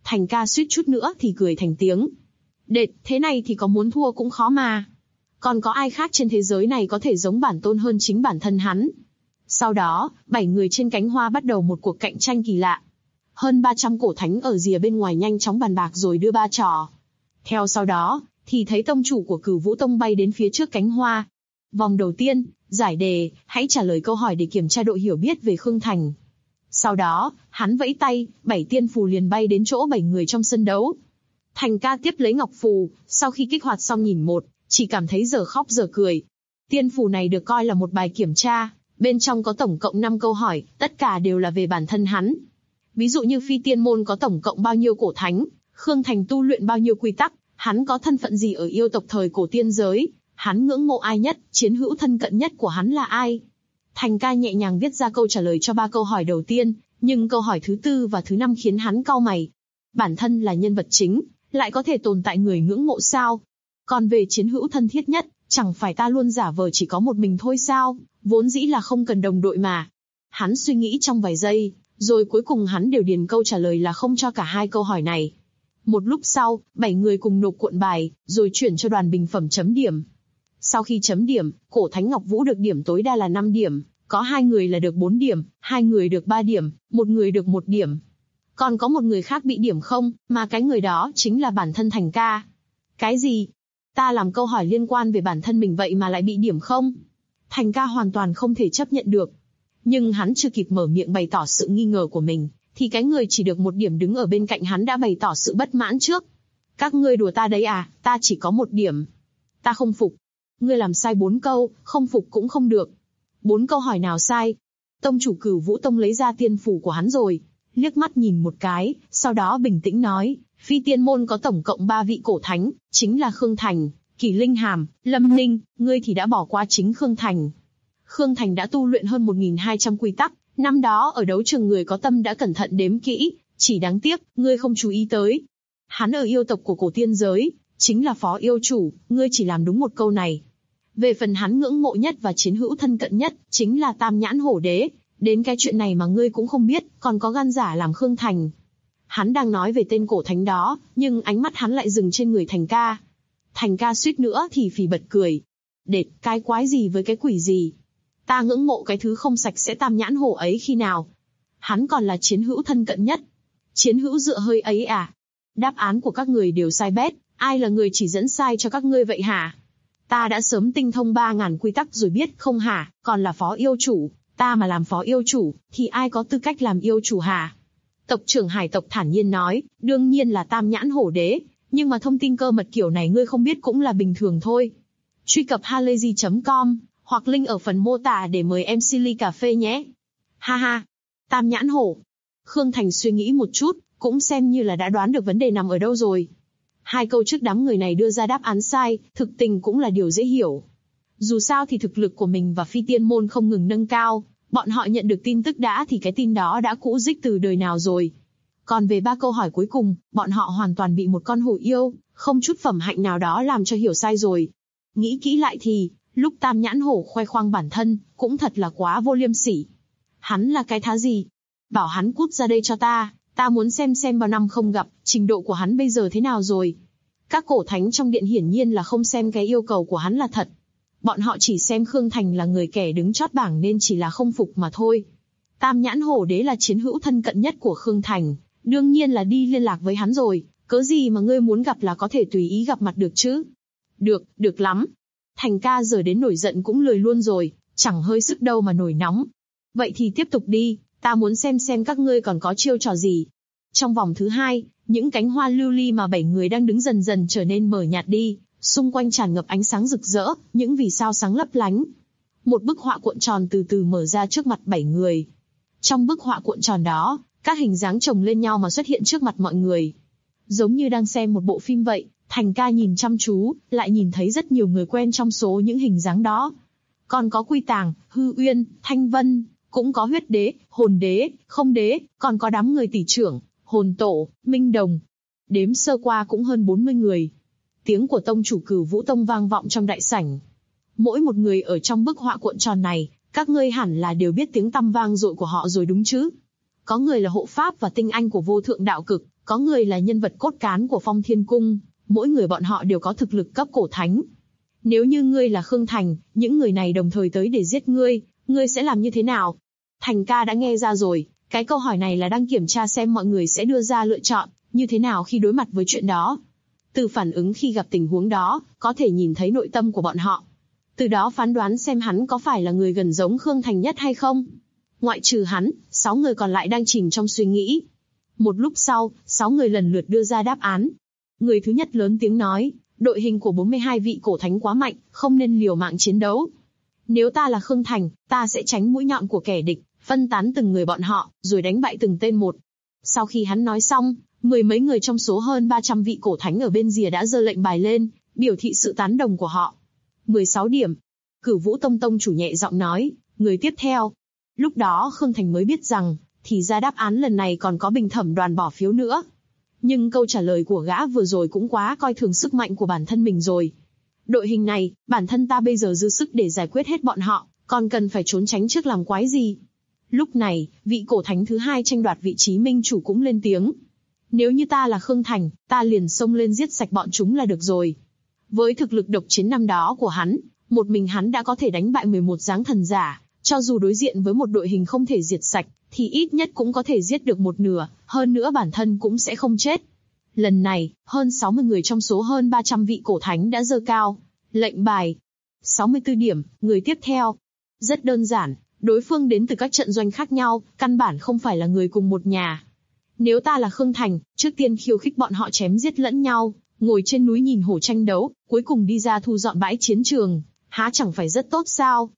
Thành ca suýt chút nữa thì cười thành tiếng. Đệt, thế này thì có muốn thua cũng khó mà. Còn có ai khác trên thế giới này có thể giống bản tôn hơn chính bản thân hắn. Sau đó, 7 người trên cánh hoa bắt đầu một cuộc cạnh tranh kỳ lạ. Hơn 300 cổ thánh ở rìa bên ngoài nhanh chóng bàn bạc rồi đưa ba trò. Theo sau đó, thì thấy tông chủ của Cửu Vũ Tông bay đến phía trước cánh hoa. Vòng đầu tiên, giải đề, hãy trả lời câu hỏi để kiểm tra độ hiểu biết về Khương Thành. Sau đó, hắn vẫy tay, 7 tiên phù liền bay đến chỗ 7 người trong sân đấu. Thành ca tiếp lấy ngọc phù, sau khi kích hoạt xong nhìn một, chỉ cảm thấy giờ khóc giờ cười. Tiên phù này được coi là một bài kiểm tra, bên trong có tổng cộng 5 câu hỏi, tất cả đều là về bản thân hắn. Ví dụ như phi tiên môn có tổng cộng bao nhiêu cổ thánh, Khương Thành tu luyện bao nhiêu quy tắc, hắn có thân phận gì ở yêu tộc thời cổ tiên giới, hắn ngưỡng mộ ai nhất, chiến hữu thân cận nhất của hắn là ai. Thành ca nhẹ nhàng viết ra câu trả lời cho 3 câu hỏi đầu tiên, nhưng câu hỏi thứ 4 và thứ 5 khiến hắn cau mày. Bản thân là nhân vật chính, lại có thể tồn tại người ngưỡng mộ sao? Còn về chiến hữu thân thiết nhất, chẳng phải ta luôn giả vờ chỉ có một mình thôi sao, vốn dĩ là không cần đồng đội mà. Hắn suy nghĩ trong vài giây, rồi cuối cùng hắn đều điền câu trả lời là không cho cả 2 câu hỏi này. Một lúc sau, 7 người cùng nộp cuộn bài, rồi chuyển cho đoàn bình phẩm chấm điểm. Sau khi chấm điểm, cổ thánh Ngọc Vũ được điểm tối đa là 5 điểm, có 2 người là được 4 điểm, 2 người được 3 điểm, 1 người được 1 điểm. Còn có một người khác bị điểm không, mà cái người đó chính là bản thân Thành ca. Cái gì? Ta làm câu hỏi liên quan về bản thân mình vậy mà lại bị điểm không? Thành ca hoàn toàn không thể chấp nhận được. Nhưng hắn chưa kịp mở miệng bày tỏ sự nghi ngờ của mình, thì cái người chỉ được 1 điểm đứng ở bên cạnh hắn đã bày tỏ sự bất mãn trước. Các ngươi đùa ta đấy à, ta chỉ có 1 điểm. Ta không phục. Ngươi làm sai 4 câu, không phục cũng không được. 4 câu hỏi nào sai? Tông chủ Cửu Vũ Tông lấy ra tiên phủ của hắn rồi, liếc mắt nhìn một cái, sau đó bình tĩnh nói, phi tiên môn có tổng cộng 3 vị cổ thánh, chính là Khương Thành, Kỷ Linh Hàm, Lâm Ninh, ngươi thì đã bỏ qua chính Khương Thành. Khương Thành đã tu luyện hơn 1.200 quy tắc, năm đó ở đấu trường người có tâm đã cẩn thận đếm kỹ, chỉ đáng tiếc, ngươi không chú ý tới. Hắn ở yêu tộc của cổ tiên giới, chính là phó yêu chủ, ngươi chỉ làm đúng 1 câu này. Về phần hắn ngưỡng mộ nhất và chiến hữu thân cận nhất, chính là Tam Nhãn Hổ Đế, đến cái chuyện này mà ngươi cũng không biết, còn có gan giả làm Khương Thành. Hắn đang nói về tên cổ thánh đó, nhưng ánh mắt hắn lại dừng trên người Thành ca. Thành ca suýt nữa thì phì bật cười. Đệt, cái quái gì với cái quỷ gì? Ta ngưỡng mộ cái thứ không sạch sẽ Tam Nhãn Hổ ấy khi nào? Hắn còn là chiến hữu thân cận nhất. Chiến hữu dựa hơi ấy à? Đáp án của các người đều sai bét, ai là người chỉ dẫn sai cho các ngươi vậy hả? Ta đã sớm tinh thông 3.000 quy tắc rồi biết không hả, còn là phó yêu chủ, ta mà làm phó yêu chủ, thì ai có tư cách làm yêu chủ hả? Tộc trưởng hải tộc thản nhiên nói, đương nhiên là Tam Nhãn Hổ Đế, nhưng mà thông tin cơ mật kiểu này ngươi không biết cũng là bình thường thôi. Truy cập halayzi.com, hoặc link ở phần mô tả để mời MC ly cà phê nhé. Ha ha, Tam Nhãn Hổ. Khương Thành suy nghĩ một chút, cũng xem như là đã đoán được vấn đề nằm ở đâu rồi. 2 câu trước đám người này đưa ra đáp án sai, thực tình cũng là điều dễ hiểu. Dù sao thì thực lực của mình và phi tiên môn không ngừng nâng cao, bọn họ nhận được tin tức đã thì cái tin đó đã cũ rích từ đời nào rồi. Còn về 3 câu hỏi cuối cùng, bọn họ hoàn toàn bị một con hổ yêu, không chút phẩm hạnh nào đó làm cho hiểu sai rồi. Nghĩ kỹ lại thì, lúc Tam Nhãn Hổ khoe khoang bản thân, cũng thật là quá vô liêm sỉ. Hắn là cái thá gì? Bảo hắn cút ra đây cho ta muốn xem bao năm không gặp, trình độ của hắn bây giờ thế nào rồi. Các cổ thánh trong điện hiển nhiên là không xem cái yêu cầu của hắn là thật. Bọn họ chỉ xem Khương Thành là người kẻ đứng chót bảng nên chỉ là không phục mà thôi. Tam Nhãn Hổ Đế là chiến hữu thân cận nhất của Khương Thành, đương nhiên là đi liên lạc với hắn rồi, cớ gì mà ngươi muốn gặp là có thể tùy ý gặp mặt được chứ. Được lắm. Thành ca giờ đến nổi giận cũng lười luôn rồi, chẳng hơi sức đâu mà nổi nóng. Vậy thì tiếp tục đi, ta muốn xem các ngươi còn có chiêu trò gì. Trong vòng thứ 2, những cánh hoa lưu ly mà 7 người đang đứng dần dần trở nên mờ nhạt đi, xung quanh tràn ngập ánh sáng rực rỡ, những vì sao sáng lấp lánh. Một bức họa cuộn tròn từ từ mở ra trước mặt 7 người. Trong bức họa cuộn tròn đó, các hình dáng chồng lên nhau mà xuất hiện trước mặt mọi người. Giống như đang xem một bộ phim vậy, Thành ca nhìn chăm chú, lại nhìn thấy rất nhiều người quen trong số những hình dáng đó. Còn có Quy Tàng, Hư Uyên, Thanh Vân, cũng có Huyết Đế, Hồn Đế, Không Đế, còn có đám người tỷ trưởng, Hồn Tổ, Minh Đồng. Đếm sơ qua cũng hơn 40 người. Tiếng của tông chủ Cửu Vũ Tông vang vọng trong đại sảnh. Mỗi một người ở trong bức họa cuộn tròn này, các ngươi hẳn là đều biết tiếng tăm vang dội của họ rồi đúng chứ? Có người là hộ pháp và tinh anh của vô thượng đạo cực, Có người là nhân vật cốt cán của Phong Thiên Cung, mỗi người bọn họ đều có thực lực cấp cổ thánh. Nếu như ngươi là Khương Thành, những người này đồng thời tới để giết ngươi, ngươi sẽ làm như thế nào? Thành ca đã nghe ra rồi, cái câu hỏi này là đang kiểm tra xem mọi người sẽ đưa ra lựa chọn như thế nào khi đối mặt với chuyện đó. Từ phản ứng khi gặp tình huống đó, có thể nhìn thấy nội tâm của bọn họ. Từ đó phán đoán xem hắn có phải là người gần giống Khương Thành nhất hay không. Ngoại trừ hắn, 6 người còn lại đang chìm trong suy nghĩ. Một lúc sau, 6 người lần lượt đưa ra đáp án. Người thứ nhất lớn tiếng nói, đội hình của 42 vị cổ thánh quá mạnh, không nên liều mạng chiến đấu. Nếu ta là Khương Thành, ta sẽ tránh mũi nhọn của kẻ địch, phân tán từng người bọn họ, rồi đánh bại từng tên một. Sau khi hắn nói xong, mười mấy người trong số hơn 300 vị cổ thánh ở bên rìa đã giơ lệnh bài lên, biểu thị sự tán đồng của họ. 16 điểm. Cửu Vũ Tông tông chủ nhẹ giọng nói, người tiếp theo. Lúc đó Khương Thành mới biết rằng, thì ra đáp án lần này còn có bình thẩm đoàn bỏ phiếu nữa. Nhưng câu trả lời của gã vừa rồi cũng quá coi thường sức mạnh của bản thân mình rồi. Đội hình này, bản thân ta bây giờ dư sức để giải quyết hết bọn họ, còn cần phải trốn tránh trước làm quái gì. Lúc này, vị cổ thánh thứ hai tranh đoạt vị trí minh chủ cũng lên tiếng. Nếu như ta là Khương Thành, ta liền xông lên giết sạch bọn chúng là được rồi. Với thực lực độc chiến năm đó của hắn, một mình hắn đã có thể đánh bại 11 dáng thần giả, cho dù đối diện với một đội hình không thể diệt sạch, thì ít nhất cũng có thể giết được một nửa, hơn nữa bản thân cũng sẽ không chết. Lần này, hơn 60 người trong số hơn 300 vị cổ thánh đã giơ cao lệnh bài. 64 điểm, người tiếp theo. Rất đơn giản, đối phương đến từ các trận doanh khác nhau, căn bản không phải là người cùng một nhà. Nếu ta là Khương Thành, trước tiên khiêu khích bọn họ chém giết lẫn nhau, ngồi trên núi nhìn hổ tranh đấu, cuối cùng đi ra thu dọn bãi chiến trường, há chẳng phải rất tốt sao?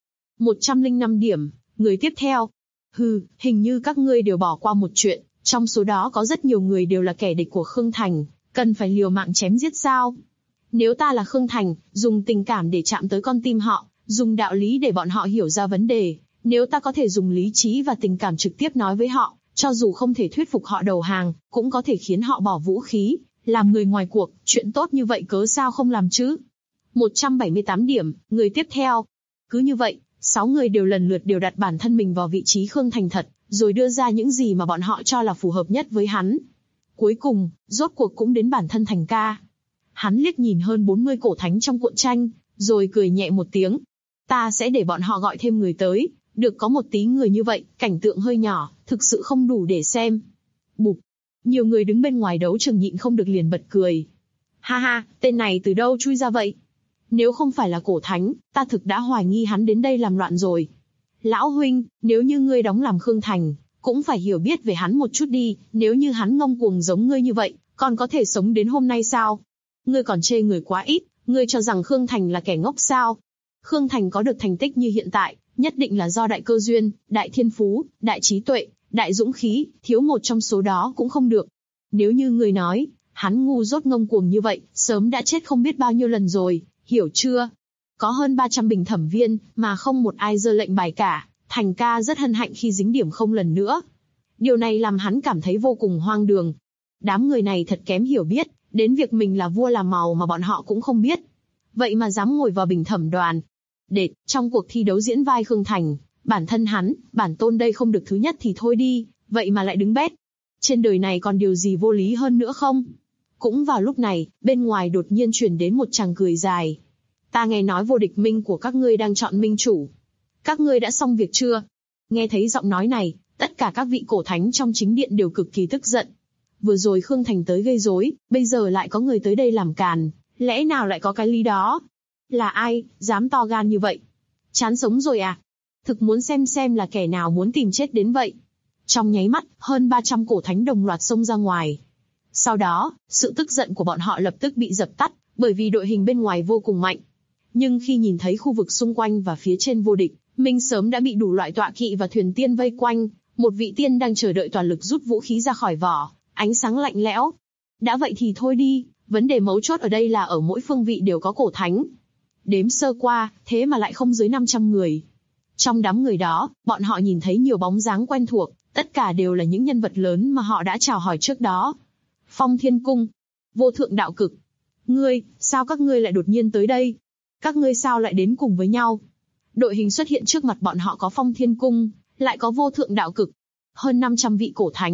105 điểm, người tiếp theo. Hình như các ngươi đều bỏ qua một chuyện, trong số đó có rất nhiều người đều là kẻ địch của Khương Thành, cần phải liều mạng chém giết sao? Nếu ta là Khương Thành, dùng tình cảm để chạm tới con tim họ, dùng đạo lý để bọn họ hiểu ra vấn đề, nếu ta có thể dùng lý trí và tình cảm trực tiếp nói với họ, cho dù không thể thuyết phục họ đầu hàng, cũng có thể khiến họ bỏ vũ khí, làm người ngoài cuộc, chuyện tốt như vậy cớ sao không làm chứ? 178 điểm, người tiếp theo. Cứ như vậy, 6 người đều lần lượt đặt bản thân mình vào vị trí Khương Thành thật, rồi đưa ra những gì mà bọn họ cho là phù hợp nhất với hắn. Cuối cùng, rốt cuộc cũng đến bản thân Thành ca. Hắn liếc nhìn hơn 40 cổ thánh trong cuộn tranh, rồi cười nhẹ một tiếng. Ta sẽ để bọn họ gọi thêm người tới, được có một tí người như vậy, cảnh tượng hơi nhỏ, thực sự không đủ để xem. Bụp. Nhiều người đứng bên ngoài đấu trường nhịn không được liền bật cười. Ha ha, tên này từ đâu chui ra vậy? Nếu không phải là cổ thánh, ta thực đã hoài nghi hắn đến đây làm loạn rồi. Lão huynh, nếu như ngươi đóng làm Khương Thành, cũng phải hiểu biết về hắn một chút đi, nếu như hắn ngông cuồng giống ngươi như vậy, còn có thể sống đến hôm nay sao? Ngươi còn chê người quá ít, ngươi cho rằng Khương Thành là kẻ ngốc sao? Khương Thành có được thành tích như hiện tại, nhất định là do đại cơ duyên, đại thiên phú, đại trí tuệ, đại dũng khí, thiếu một trong số đó cũng không được. Nếu như ngươi nói, hắn ngu dốt ngông cuồng như vậy, sớm đã chết không biết bao nhiêu lần rồi, hiểu chưa? Có hơn 300 bình thẩm viên, mà không một ai giơ lệnh bài cả, Thành ca rất hân hạnh khi dính điểm không lần nữa. Điều này làm hắn cảm thấy vô cùng hoang đường. Đám người này thật kém hiểu biết, đến việc mình là vua làm màu mà bọn họ cũng không biết. Vậy mà dám ngồi vào bình thẩm đoàn. Đệt, trong cuộc thi đấu diễn vai Khương Thành, bản thân hắn, bản tôn đây không được thứ nhất thì thôi đi, vậy mà lại đứng bét. Trên đời này còn điều gì vô lý hơn nữa không? Cũng vào lúc này, bên ngoài đột nhiên truyền đến một tràng cười dài. Ta nghe nói vô địch minh của các ngươi đang chọn minh chủ. Các ngươi đã xong việc chưa? Nghe thấy giọng nói này, tất cả các vị cổ thánh trong chính điện đều cực kỳ tức giận. Vừa rồi Khương Thành tới gây rối, bây giờ lại có người tới đây làm càn, lẽ nào lại có cái lý đó? Là ai, dám to gan như vậy? Chán sống rồi à? Thực muốn xem là kẻ nào muốn tìm chết đến vậy. Trong nháy mắt, hơn 300 cổ thánh đồng loạt xông ra ngoài. Sau đó, sự tức giận của bọn họ lập tức bị dập tắt, bởi vì đội hình bên ngoài vô cùng mạnh. Nhưng khi nhìn thấy khu vực xung quanh và phía trên vô địch, Minh sớm đã bị đủ loại tọa kỵ và thuyền tiên vây quanh, một vị tiên đang chờ đợi toàn lực rút vũ khí ra khỏi vỏ, ánh sáng lạnh lẽo. Đã vậy thì thôi đi, vấn đề mấu chốt ở đây là ở mỗi phương vị đều có cổ thánh. Đếm sơ qua, thế mà lại không dưới 500 người. Trong đám người đó, bọn họ nhìn thấy nhiều bóng dáng quen thuộc, tất cả đều là những nhân vật lớn mà họ đã chào hỏi trước đó. Phong Thiên Cung, Vô Thượng Đạo Cực. Sao các ngươi lại đột nhiên tới đây? Các ngươi sao lại đến cùng với nhau? Đội hình xuất hiện trước mặt bọn họ có Phong Thiên Cung, lại có Vô Thượng Đạo Cực. Hơn 500 vị cổ thánh,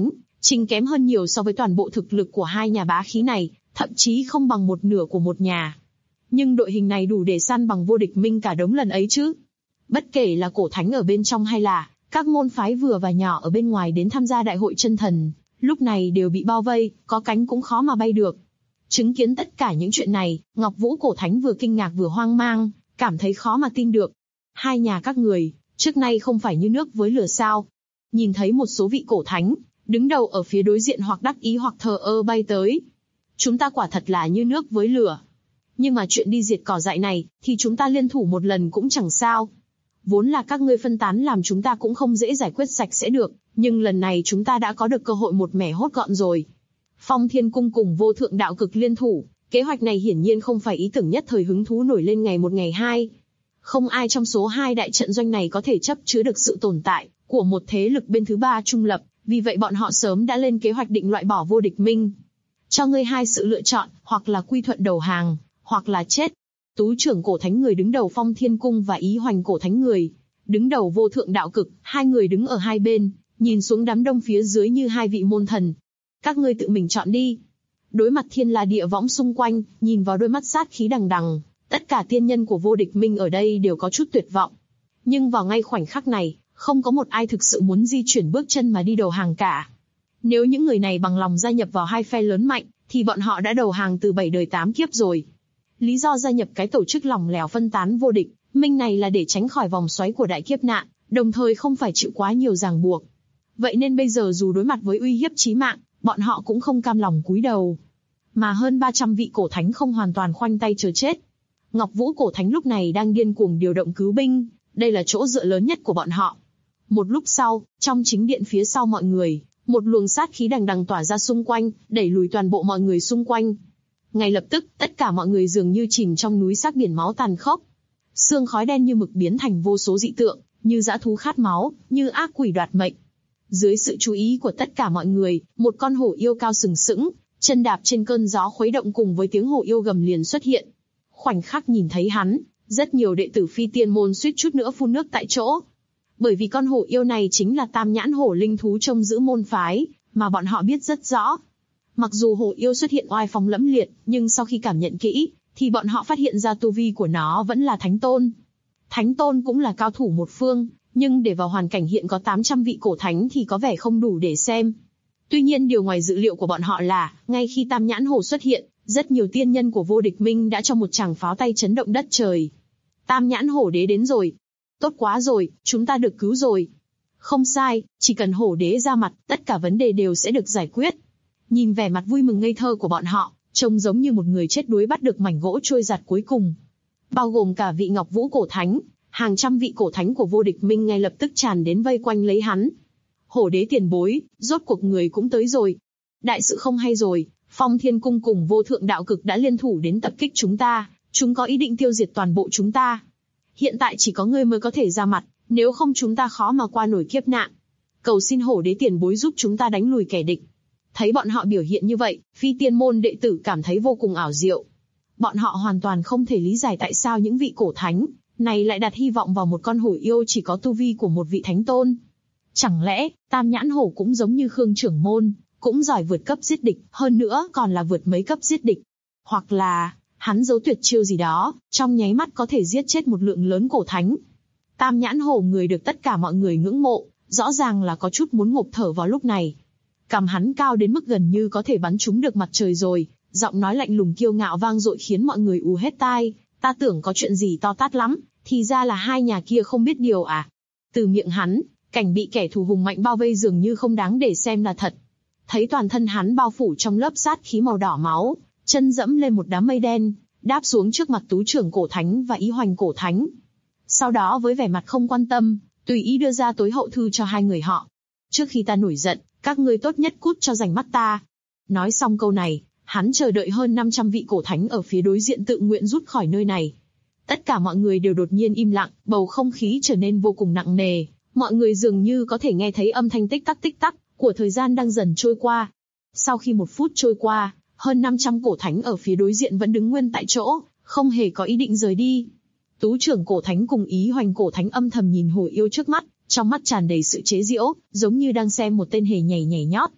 Trình kém hơn nhiều so với toàn bộ thực lực của hai nhà bá khí này, thậm chí không bằng một nửa của một nhà. Nhưng đội hình này đủ để săn bằng vô địch minh cả đống lần ấy chứ. Bất kể là cổ thánh ở bên trong hay là các môn phái vừa và nhỏ ở bên ngoài đến tham gia đại hội chân thần, lúc này đều bị bao vây, có cánh cũng khó mà bay được. Chứng kiến tất cả những chuyện này, Ngọc Vũ cổ thánh vừa kinh ngạc vừa hoang mang, cảm thấy khó mà tin được. Hai nhà các người, trước nay không phải như nước với lửa sao? Nhìn thấy một số vị cổ thánh, đứng đầu ở phía đối diện hoặc đắc ý hoặc thờ ơ bay tới. Chúng ta quả thật là như nước với lửa. Nhưng mà chuyện đi diệt cỏ dại này, thì chúng ta liên thủ một lần cũng chẳng sao. Vốn là các ngươi phân tán làm chúng ta cũng không dễ giải quyết sạch sẽ được, nhưng lần này chúng ta đã có được cơ hội một mẻ hốt gọn rồi. Phong Thiên Cung cùng Vô Thượng Đạo Cực liên thủ, kế hoạch này hiển nhiên không phải ý tưởng nhất thời hứng thú nổi lên ngày một ngày hai. Không ai trong số hai đại trận doanh này có thể chấp chứa được sự tồn tại của một thế lực bên thứ ba trung lập, vì vậy bọn họ sớm đã lên kế hoạch định loại bỏ vô địch minh. Cho ngươi hai sự lựa chọn, hoặc là quy thuận đầu hàng, hoặc là chết. Tú trưởng cổ thánh người đứng đầu Phong Thiên Cung và Ý Hoành cổ thánh người đứng đầu Vô Thượng Đạo Cực, hai người đứng ở hai bên, nhìn xuống đám đông phía dưới như hai vị môn thần. Các ngươi tự mình chọn đi. Đối mặt thiên la địa võng xung quanh, nhìn vào đôi mắt sát khí đằng đằng, tất cả tiên nhân của vô địch minh ở đây đều có chút tuyệt vọng. Nhưng vào ngay khoảnh khắc này, không có một ai thực sự muốn di chuyển bước chân mà đi đầu hàng cả. Nếu những người này bằng lòng gia nhập vào hai phe lớn mạnh, thì bọn họ đã đầu hàng từ 7 đời 8 kiếp rồi. Lý do gia nhập cái tổ chức lỏng lẻo phân tán vô địch minh này là để tránh khỏi vòng xoáy của đại kiếp nạn, đồng thời không phải chịu quá nhiều ràng buộc. Vậy nên bây giờ dù đối mặt với uy hiếp chí mạng, bọn họ cũng không cam lòng cúi đầu. Mà hơn 300 vị cổ thánh không hoàn toàn khoanh tay chờ chết. Ngọc Vũ cổ thánh lúc này đang điên cuồng điều động cứu binh, đây là chỗ dựa lớn nhất của bọn họ. Một lúc sau, trong chính điện phía sau mọi người, một luồng sát khí đằng đằng tỏa ra xung quanh, đẩy lùi toàn bộ mọi người xung quanh. Ngay lập tức, tất cả mọi người dường như chìm trong núi xác biển máu tàn khốc. Sương khói đen như mực biến thành vô số dị tượng, như dã thú khát máu, như ác quỷ đoạt mệnh. Dưới sự chú ý của tất cả mọi người, một con hổ yêu cao sừng sững, chân đạp trên cơn gió khuấy động cùng với tiếng hổ yêu gầm liền xuất hiện. Khoảnh khắc nhìn thấy hắn, rất nhiều đệ tử Phi Tiên môn suýt chút nữa phun nước tại chỗ. Bởi vì con hổ yêu này chính là tam nhãn hổ linh thú trông giữ môn phái, mà bọn họ biết rất rõ. Mặc dù hổ yêu xuất hiện oai phong lẫm liệt, nhưng sau khi cảm nhận kỹ, thì bọn họ phát hiện ra tu vi của nó vẫn là thánh tôn. Thánh tôn cũng là cao thủ một phương, nhưng để vào hoàn cảnh hiện có 800 vị cổ thánh thì có vẻ không đủ để xem. Tuy nhiên điều ngoài dự liệu của bọn họ là, ngay khi tam nhãn hổ xuất hiện, rất nhiều tiên nhân của vô địch minh đã cho một tràng pháo tay chấn động đất trời. Tam nhãn hổ đế đến rồi. Tốt quá rồi, chúng ta được cứu rồi. Không sai, chỉ cần hổ đế ra mặt, tất cả vấn đề đều sẽ được giải quyết. Nhìn vẻ mặt vui mừng ngây thơ của bọn họ, trông giống như một người chết đuối bắt được mảnh gỗ trôi giạt cuối cùng. Bao gồm cả vị Ngọc Vũ cổ thánh, hàng trăm vị cổ thánh của vô địch minh ngay lập tức tràn đến vây quanh lấy hắn. Hổ đế tiền bối, rốt cuộc người cũng tới rồi. Đại sự không hay rồi, Phong Thiên Cung cùng Vô Thượng Đạo Cực đã liên thủ đến tập kích chúng ta, chúng có ý định tiêu diệt toàn bộ chúng ta. Hiện tại chỉ có ngươi mới có thể ra mặt, nếu không chúng ta khó mà qua nổi kiếp nạn. Cầu xin hổ đế tiền bối giúp chúng ta đánh lùi kẻ địch. Thấy bọn họ biểu hiện như vậy, Phi Tiên môn đệ tử cảm thấy vô cùng ảo diệu. Bọn họ hoàn toàn không thể lý giải tại sao những vị cổ thánh này lại đặt hy vọng vào một con hổ yêu chỉ có tu vi của một vị thánh tôn. Chẳng lẽ, tam nhãn hổ cũng giống như Khương trưởng môn, cũng giỏi vượt cấp giết địch, hơn nữa còn là vượt mấy cấp giết địch. Hoặc là, hắn giấu tuyệt chiêu gì đó, trong nháy mắt có thể giết chết một lượng lớn cổ thánh. Tam nhãn hổ người được tất cả mọi người ngưỡng mộ, rõ ràng là có chút muốn ngộp thở vào lúc này. Cằm hắn cao đến mức gần như có thể bắn trúng được mặt trời rồi, giọng nói lạnh lùng kiêu ngạo vang dội khiến mọi người ù hết tai. Ta tưởng có chuyện gì to tát lắm, thì ra là hai nhà kia không biết điều à. Từ miệng hắn, cảnh bị kẻ thù hùng mạnh bao vây dường như không đáng để xem là thật. Thấy toàn thân hắn bao phủ trong lớp sát khí màu đỏ máu, chân dẫm lên một đám mây đen, đáp xuống trước mặt Tú trưởng cổ thánh và Ý Hoành cổ thánh. Sau đó với vẻ mặt không quan tâm, tùy ý đưa ra tối hậu thư cho hai người họ. Trước khi ta nổi giận, các ngươi tốt nhất cút cho rành mắt ta. Nói xong câu này, hắn chờ đợi hơn 500 vị cổ thánh ở phía đối diện tự nguyện rút khỏi nơi này. Tất cả mọi người đều đột nhiên im lặng, bầu không khí trở nên vô cùng nặng nề. Mọi người dường như có thể nghe thấy âm thanh tích tắc của thời gian đang dần trôi qua. Sau khi 1 phút trôi qua, hơn 500 cổ thánh ở phía đối diện vẫn đứng nguyên tại chỗ, không hề có ý định rời đi. Tú trưởng cổ thánh cùng Ý Hoành cổ thánh âm thầm nhìn hổ yêu trước mắt, trong mắt tràn đầy sự chế giễu, giống như đang xem một tên hề nhảy nhót.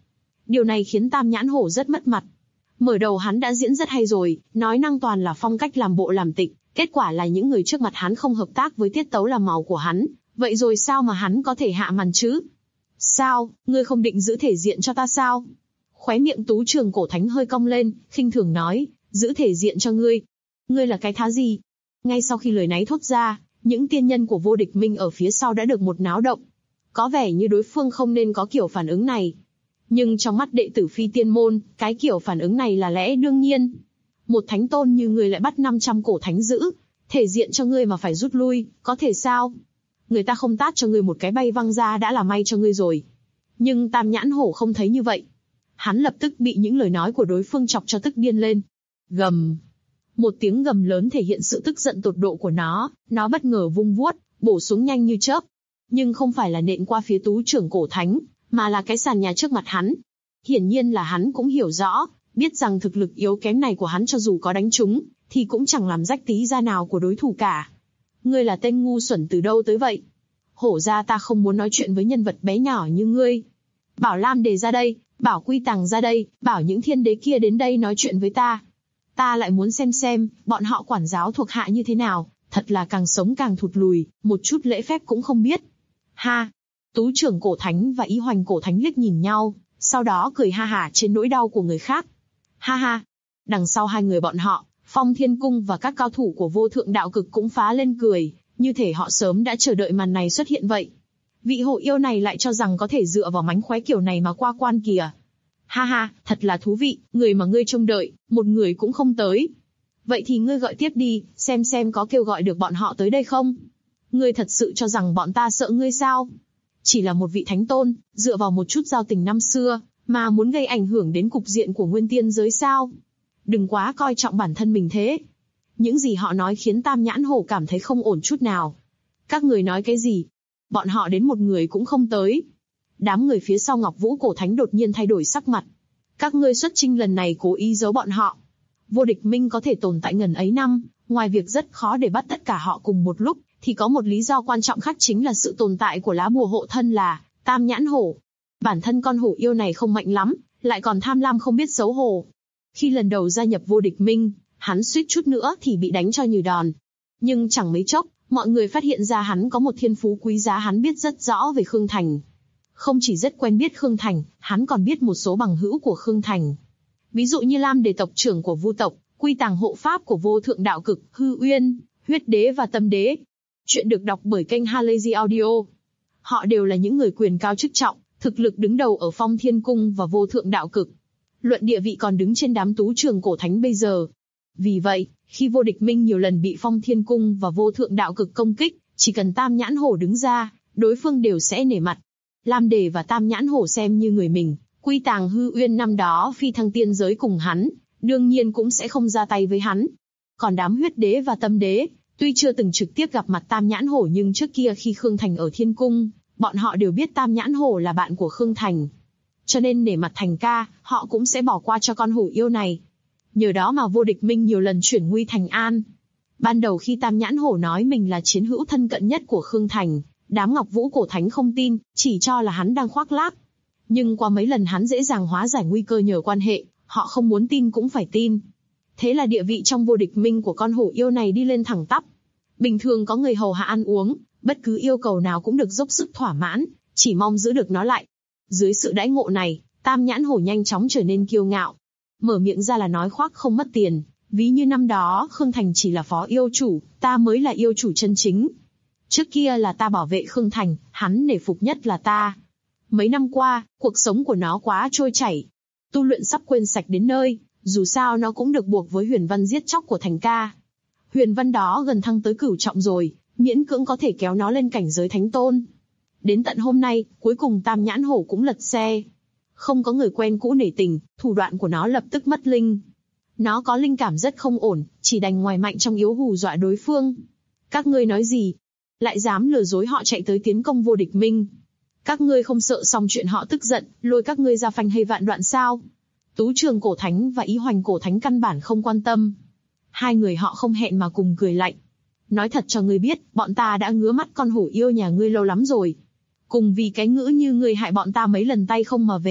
Điều này khiến Tam Nhãn Hổ rất mất mặt. Mở đầu hắn đã diễn rất hay rồi, nói năng toàn là phong cách làm bộ làm tịch, kết quả là những người trước mặt hắn không hợp tác với tiết tấu làm màu của hắn, vậy rồi sao mà hắn có thể hạ màn chứ? Sao, ngươi không định giữ thể diện cho ta sao? Khóe miệng Tú Trường Cổ Thánh hơi cong lên, khinh thường nói, giữ thể diện cho ngươi. Ngươi là cái thá gì? Ngay sau khi lời náy thốt ra, những tiên nhân của Vô Địch Minh ở phía sau đã được một náo động. Có vẻ như đối phương không nên có kiểu phản ứng này. Nhưng trong mắt đệ tử Phi Tiên Môn, cái kiểu phản ứng này là lẽ đương nhiên. Một thánh tôn như ngươi lại bắt 500 cổ thánh giữ, thể diện cho ngươi mà phải rút lui, có thể sao? Người ta không tát cho ngươi một cái bay văng ra đã là may cho ngươi rồi. Nhưng Tam Nhãn Hổ không thấy như vậy. Hắn lập tức bị những lời nói của đối phương chọc cho tức điên lên. Gầm. Một tiếng gầm lớn thể hiện sự tức giận tột độ của nó bất ngờ vung vuốt, bổ xuống nhanh như chớp. Nhưng không phải là nện qua phía Tú Trưởng Cổ Thánh, mà là cái sàn nhà trước mặt hắn. Hiển nhiên là hắn cũng hiểu rõ, biết rằng thực lực yếu kém này của hắn cho dù có đánh trúng, thì cũng chẳng làm rách tí da nào của đối thủ cả. Ngươi là tên ngu xuẩn từ đâu tới vậy? Hổ ra ta không muốn nói chuyện với nhân vật bé nhỏ như ngươi. Bảo Lam Đề ra đây, bảo Quy Tàng ra đây, bảo những thiên đế kia đến đây nói chuyện với ta. Ta lại muốn xem, bọn họ quản giáo thuộc hạ như thế nào, thật là càng sống càng thụt lùi, một chút lễ phép cũng không biết. Ha! Tú Trưởng Cổ Thánh và Ý Hoành Cổ Thánh liếc nhìn nhau, sau đó cười ha hả trên nỗi đau của người khác. Ha ha! Đằng sau hai người bọn họ, Phong Thiên Cung và các cao thủ của Vô Thượng Đạo Cực cũng phá lên cười, như thể họ sớm đã chờ đợi màn này xuất hiện vậy. Vị hộ yêu này lại cho rằng có thể dựa vào mánh khóe kiểu này mà qua quan kìa. Ha ha, thật là thú vị, người mà ngươi trông đợi, một người cũng không tới. Vậy thì ngươi gọi tiếp đi, xem có kêu gọi được bọn họ tới đây không? Ngươi thật sự cho rằng bọn ta sợ ngươi sao? Chỉ là một vị thánh tôn, dựa vào một chút giao tình năm xưa, mà muốn gây ảnh hưởng đến cục diện của nguyên tiên giới sao? Đừng quá coi trọng bản thân mình thế. Những gì họ nói khiến Tam Nhãn Hổ cảm thấy không ổn chút nào. Các người nói cái gì? Bọn họ đến một người cũng không tới. Đám người phía sau Ngọc Vũ Cổ Thánh đột nhiên thay đổi sắc mặt. Các ngươi xuất chinh lần này cố ý giấu bọn họ. Vô Địch Minh có thể tồn tại ngần ấy năm, ngoài việc rất khó để bắt tất cả họ cùng một lúc, thì có một lý do quan trọng khác chính là sự tồn tại của lá bùa hộ thân là Tam Nhãn Hổ. Bản thân con hổ yêu này không mạnh lắm, lại còn tham lam không biết xấu hổ. Khi lần đầu gia nhập Vô Địch Minh, hắn suýt chút nữa thì bị đánh cho như đòn. Nhưng chẳng mấy chốc, mọi người phát hiện ra hắn có một thiên phú quý giá, hắn biết rất rõ về Khương Thành. Không chỉ rất quen biết Khương Thành, hắn còn biết một số bằng hữu của Khương Thành. Ví dụ như Lam Đề tộc trưởng của Vu tộc, Quy Tàng hộ pháp của Vô Thượng Đạo Cực, Hư Uyên, Huyết Đế và Tâm Đế. Chuyện được đọc bởi kênh Halazy Audio. Họ đều là những người quyền cao chức trọng, thực lực đứng đầu ở Phong Thiên Cung và Vô Thượng Đạo Cực. Luận địa vị còn đứng trên đám Tú Trường Cổ Thánh bây giờ. Vì vậy, khi Vô Địch Minh nhiều lần bị Phong Thiên Cung và Vô Thượng Đạo Cực công kích, chỉ cần Tam Nhãn Hổ đứng ra, đối phương đều sẽ nể mặt. Lam Đề và Tam Nhãn Hổ xem như người mình, Quy Tàng Hư Uyên năm đó phi thăng tiên giới cùng hắn, đương nhiên cũng sẽ không ra tay với hắn. Còn đám Huyết Đế và Tâm Đế, tuy chưa từng trực tiếp gặp mặt Tam Nhãn Hổ nhưng trước kia khi Khương Thành ở Thiên Cung, bọn họ đều biết Tam Nhãn Hổ là bạn của Khương Thành. Cho nên nể mặt Thành ca, họ cũng sẽ bỏ qua cho con hổ yêu này. Nhờ đó mà Vô Địch Minh nhiều lần chuyển nguy thành an. Ban đầu khi Tam Nhãn Hổ nói mình là chiến hữu thân cận nhất của Khương Thành, đám Ngọc Vũ Cổ Thánh không tin, chỉ cho là hắn đang khoác lác. Nhưng qua mấy lần hắn dễ dàng hóa giải nguy cơ nhờ quan hệ, họ không muốn tin cũng phải tin. Thế là địa vị trong Vô Địch Minh của con hổ yêu này đi lên thẳng tắp. Bình thường có người hầu hạ ăn uống, bất cứ yêu cầu nào cũng được dốc sức thỏa mãn, chỉ mong giữ được nó lại. Dưới sự đãi ngộ này, Tam Nhãn Hổ nhanh chóng trở nên kiêu ngạo. Mở miệng ra là nói khoác không mất tiền, ví như năm đó Khương Thành chỉ là phó yêu chủ, ta mới là yêu chủ chân chính. Trước kia là ta bảo vệ Khương Thành, hắn nể phục nhất là ta. Mấy năm qua, cuộc sống của nó quá trôi chảy. Tu luyện sắp quên sạch đến nơi, dù sao nó cũng được buộc với Huyền Văn giết chóc của Thành ca. Huyền Văn đó gần thăng tới cửu trọng rồi, miễn cưỡng có thể kéo nó lên cảnh giới thánh tôn. Đến tận hôm nay, cuối cùng Tam Nhãn Hổ cũng lật xe. Không có người quen cũ nể tình, thủ đoạn của nó lập tức mất linh. Nó có linh cảm rất không ổn, chỉ đành ngoài mạnh trong yếu hù dọa đối phương. Các ngươi nói gì? Lại dám lừa dối họ chạy tới tiến công Vô Địch Minh. Các ngươi không sợ xong chuyện họ tức giận, lôi các ngươi ra phanh hay vạn đoạn sao? Tú Trường Cổ Thánh và Ý Hoành Cổ Thánh căn bản không quan tâm. Hai người họ không hẹn mà cùng cười lạnh. Nói thật cho ngươi biết, bọn ta đã ngứa mắt con hổ yêu nhà ngươi lâu lắm rồi. Cùng vì cái ngữ như ngươi hại bọn ta mấy lần tay không mà về,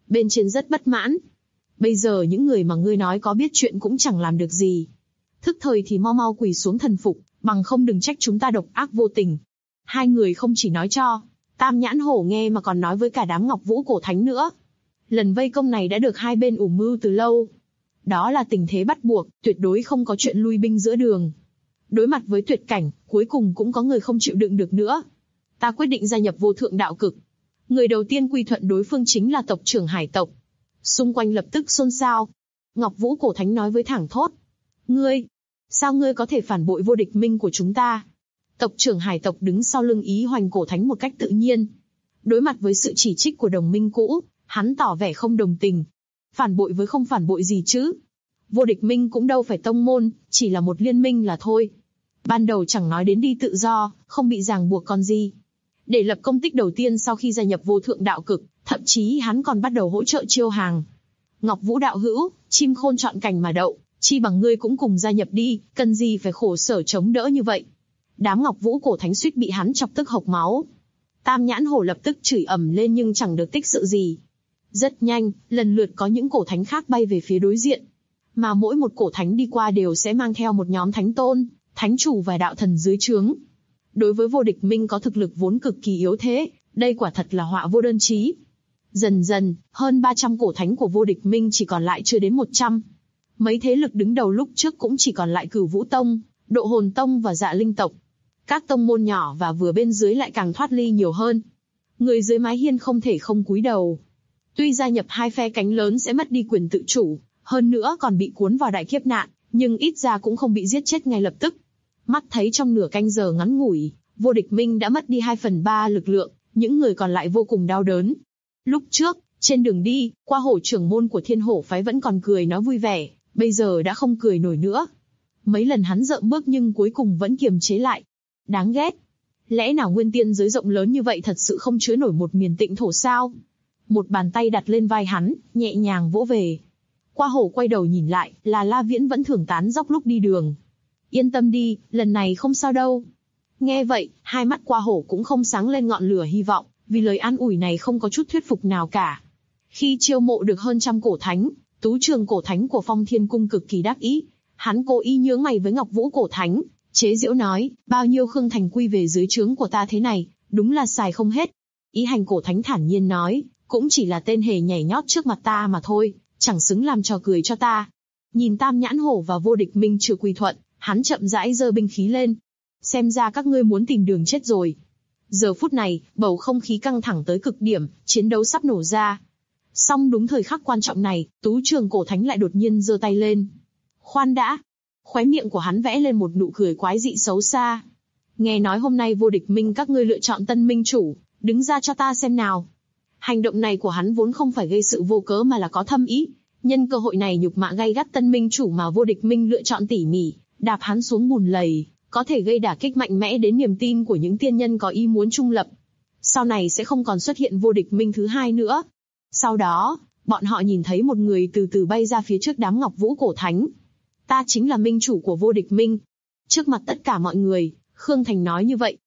Bên trên rất bất mãn. Bây giờ những người mà ngươi nói có biết chuyện cũng chẳng làm được gì. Thức thời thì mau mau quỳ xuống thần phục, bằng không đừng trách chúng ta độc ác vô tình. Hai người không chỉ nói cho Tam Nhãn Hổ nghe mà còn nói với cả đám Ngọc Vũ Cổ Thánh nữa. Lần vây công này đã được hai bên ủ mưu từ lâu. Đó là tình thế bắt buộc, tuyệt đối không có chuyện lui binh giữa đường. Đối mặt với tuyệt cảnh, cuối cùng cũng có người không chịu đựng được nữa. Ta quyết định gia nhập Vô Thượng Đạo Cực. Người đầu tiên quy thuận đối phương chính là tộc trưởng Hải tộc. Xung quanh lập tức xôn xao. Ngọc Vũ Cổ Thánh nói với thẳng thốt. Ngươi, sao ngươi có thể phản bội vô địch minh của chúng ta? Tộc trưởng Hải tộc đứng sau lưng Ý Hoành Cổ Thánh một cách tự nhiên. Đối mặt với sự chỉ trích của đồng minh cũ, hắn tỏ vẻ không đồng tình. Phản bội với không phản bội gì chứ? Vô địch minh cũng đâu phải tông môn, chỉ là một liên minh là thôi. Ban đầu chẳng nói đến đi tự do, không bị ràng buộc còn gì. Để lập công tích đầu tiên sau khi gia nhập Vô Thượng Đạo Cực, thậm chí hắn còn bắt đầu hỗ trợ chiêu hàng. Ngọc Vũ đạo hữu, chim khôn chọn cành mà đậu, chi bằng ngươi cũng cùng gia nhập đi, cần gì phải khổ sở chống đỡ như vậy. Đám Ngọc Vũ Cổ Thánh suýt bị hắn chọc tức hộc máu. Tam Nhãn Hổ lập tức chửi ầm lên nhưng chẳng được tích sự gì. Rất nhanh, lần lượt có những cổ thánh khác bay về phía đối diện. Mà mỗi một cổ thánh đi qua đều sẽ mang theo một nhóm thánh tôn, thánh chủ và đạo thần dưới trướng. Đối với vô địch minh có thực lực vốn cực kỳ yếu thế, đây quả thật là họa vô đơn chí. Dần dần, hơn 300 cổ thánh của vô địch minh chỉ còn lại chưa đến 100. Mấy thế lực đứng đầu lúc trước cũng chỉ còn lại Cửu Vũ Tông, Độ Hồn Tông và Dạ Linh tộc. Các tông môn nhỏ và vừa bên dưới lại càng thoát ly nhiều hơn. Người dưới mái hiên không thể không cúi đầu. Tuy gia nhập hai phe cánh lớn sẽ mất đi quyền tự chủ, hơn nữa còn bị cuốn vào đại kiếp nạn, nhưng ít ra cũng không bị giết chết ngay lập tức. Mắt thấy trong nửa canh giờ ngắn ngủi, vô địch minh đã mất đi 2/3 lực lượng, những người còn lại vô cùng đau đớn. Lúc trước, trên đường đi, qua hổ trưởng môn của Thiên Hổ phái vẫn còn cười nói vui vẻ, bây giờ đã không cười nổi nữa. Mấy lần hắn rợm bước nhưng cuối cùng vẫn kiềm chế lại. Đáng ghét. Lẽ nào nguyên tiên giới rộng lớn như vậy thật sự không chứa nổi một miền tịnh thổ sao? Một bàn tay đặt lên vai hắn, nhẹ nhàng vỗ về. Qua hổ quay đầu nhìn lại, là La Viễn vẫn thưởng tán dóc lúc đi đường. Yên tâm đi, lần này không sao đâu. Nghe vậy, hai mắt qua hổ cũng không sáng lên ngọn lửa hy vọng, vì lời an ủi này không có chút thuyết phục nào cả. Khi chiêu mộ được hơn trăm cổ thánh, tú trường cổ thánh của Phong Thiên Cung cực kỳ đắc ý. Hắn cố ý nhướng mày với Ngọc Vũ Cổ Thánh, chế giễu nói, bao nhiêu khương thành quy về dưới trướng của ta thế này, đúng là xài không hết. Ý Hành Cổ Thánh thản nhiên nói, cũng chỉ là tên hề nhảy nhót trước mặt ta mà thôi, chẳng xứng làm trò cười cho ta. Nhìn Tam Nhãn Hổ và vô địch minh chưa quy thuận, hắn chậm rãi giơ binh khí lên. Xem ra các ngươi muốn tìm đường chết rồi. Giờ phút này, bầu không khí căng thẳng tới cực điểm, chiến đấu sắp nổ ra. Song đúng thời khắc quan trọng này, tú trường cổ thánh lại đột nhiên giơ tay lên. Khoan đã. Khóe miệng của hắn vẽ lên một nụ cười quái dị xấu xa. Nghe nói hôm nay vô địch minh các ngươi lựa chọn tân minh chủ, đứng ra cho ta xem nào. Hành động này của hắn vốn không phải gây sự vô cớ mà là có thâm ý. Nhân cơ hội này nhục mạ gay gắt tân minh chủ mà vô địch minh lựa chọn tỉ mỉ, đạp hắn xuống bùn lầy, có thể gây đả kích mạnh mẽ đến niềm tin của những tiên nhân có ý muốn trung lập. Sau này sẽ không còn xuất hiện vô địch minh thứ hai nữa. Sau đó, bọn họ nhìn thấy một người từ từ bay ra phía trước đám Ngọc Vũ Cổ Thánh. Ta chính là minh chủ của vô địch minh. Trước mặt tất cả mọi người, Khương Thành nói như vậy.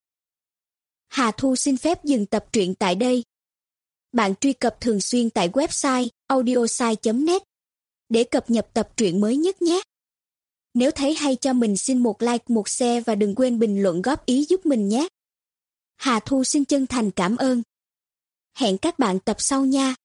Hà Thu xin phép dừng tập truyện tại đây. Bạn truy cập thường xuyên tại website audiosai.net để cập nhật tập truyện mới nhất nhé. Nếu thấy hay cho mình xin một like, một share và đừng quên bình luận góp ý giúp mình nhé. Hà Thu xin chân thành cảm ơn. Hẹn các bạn tập sau nha.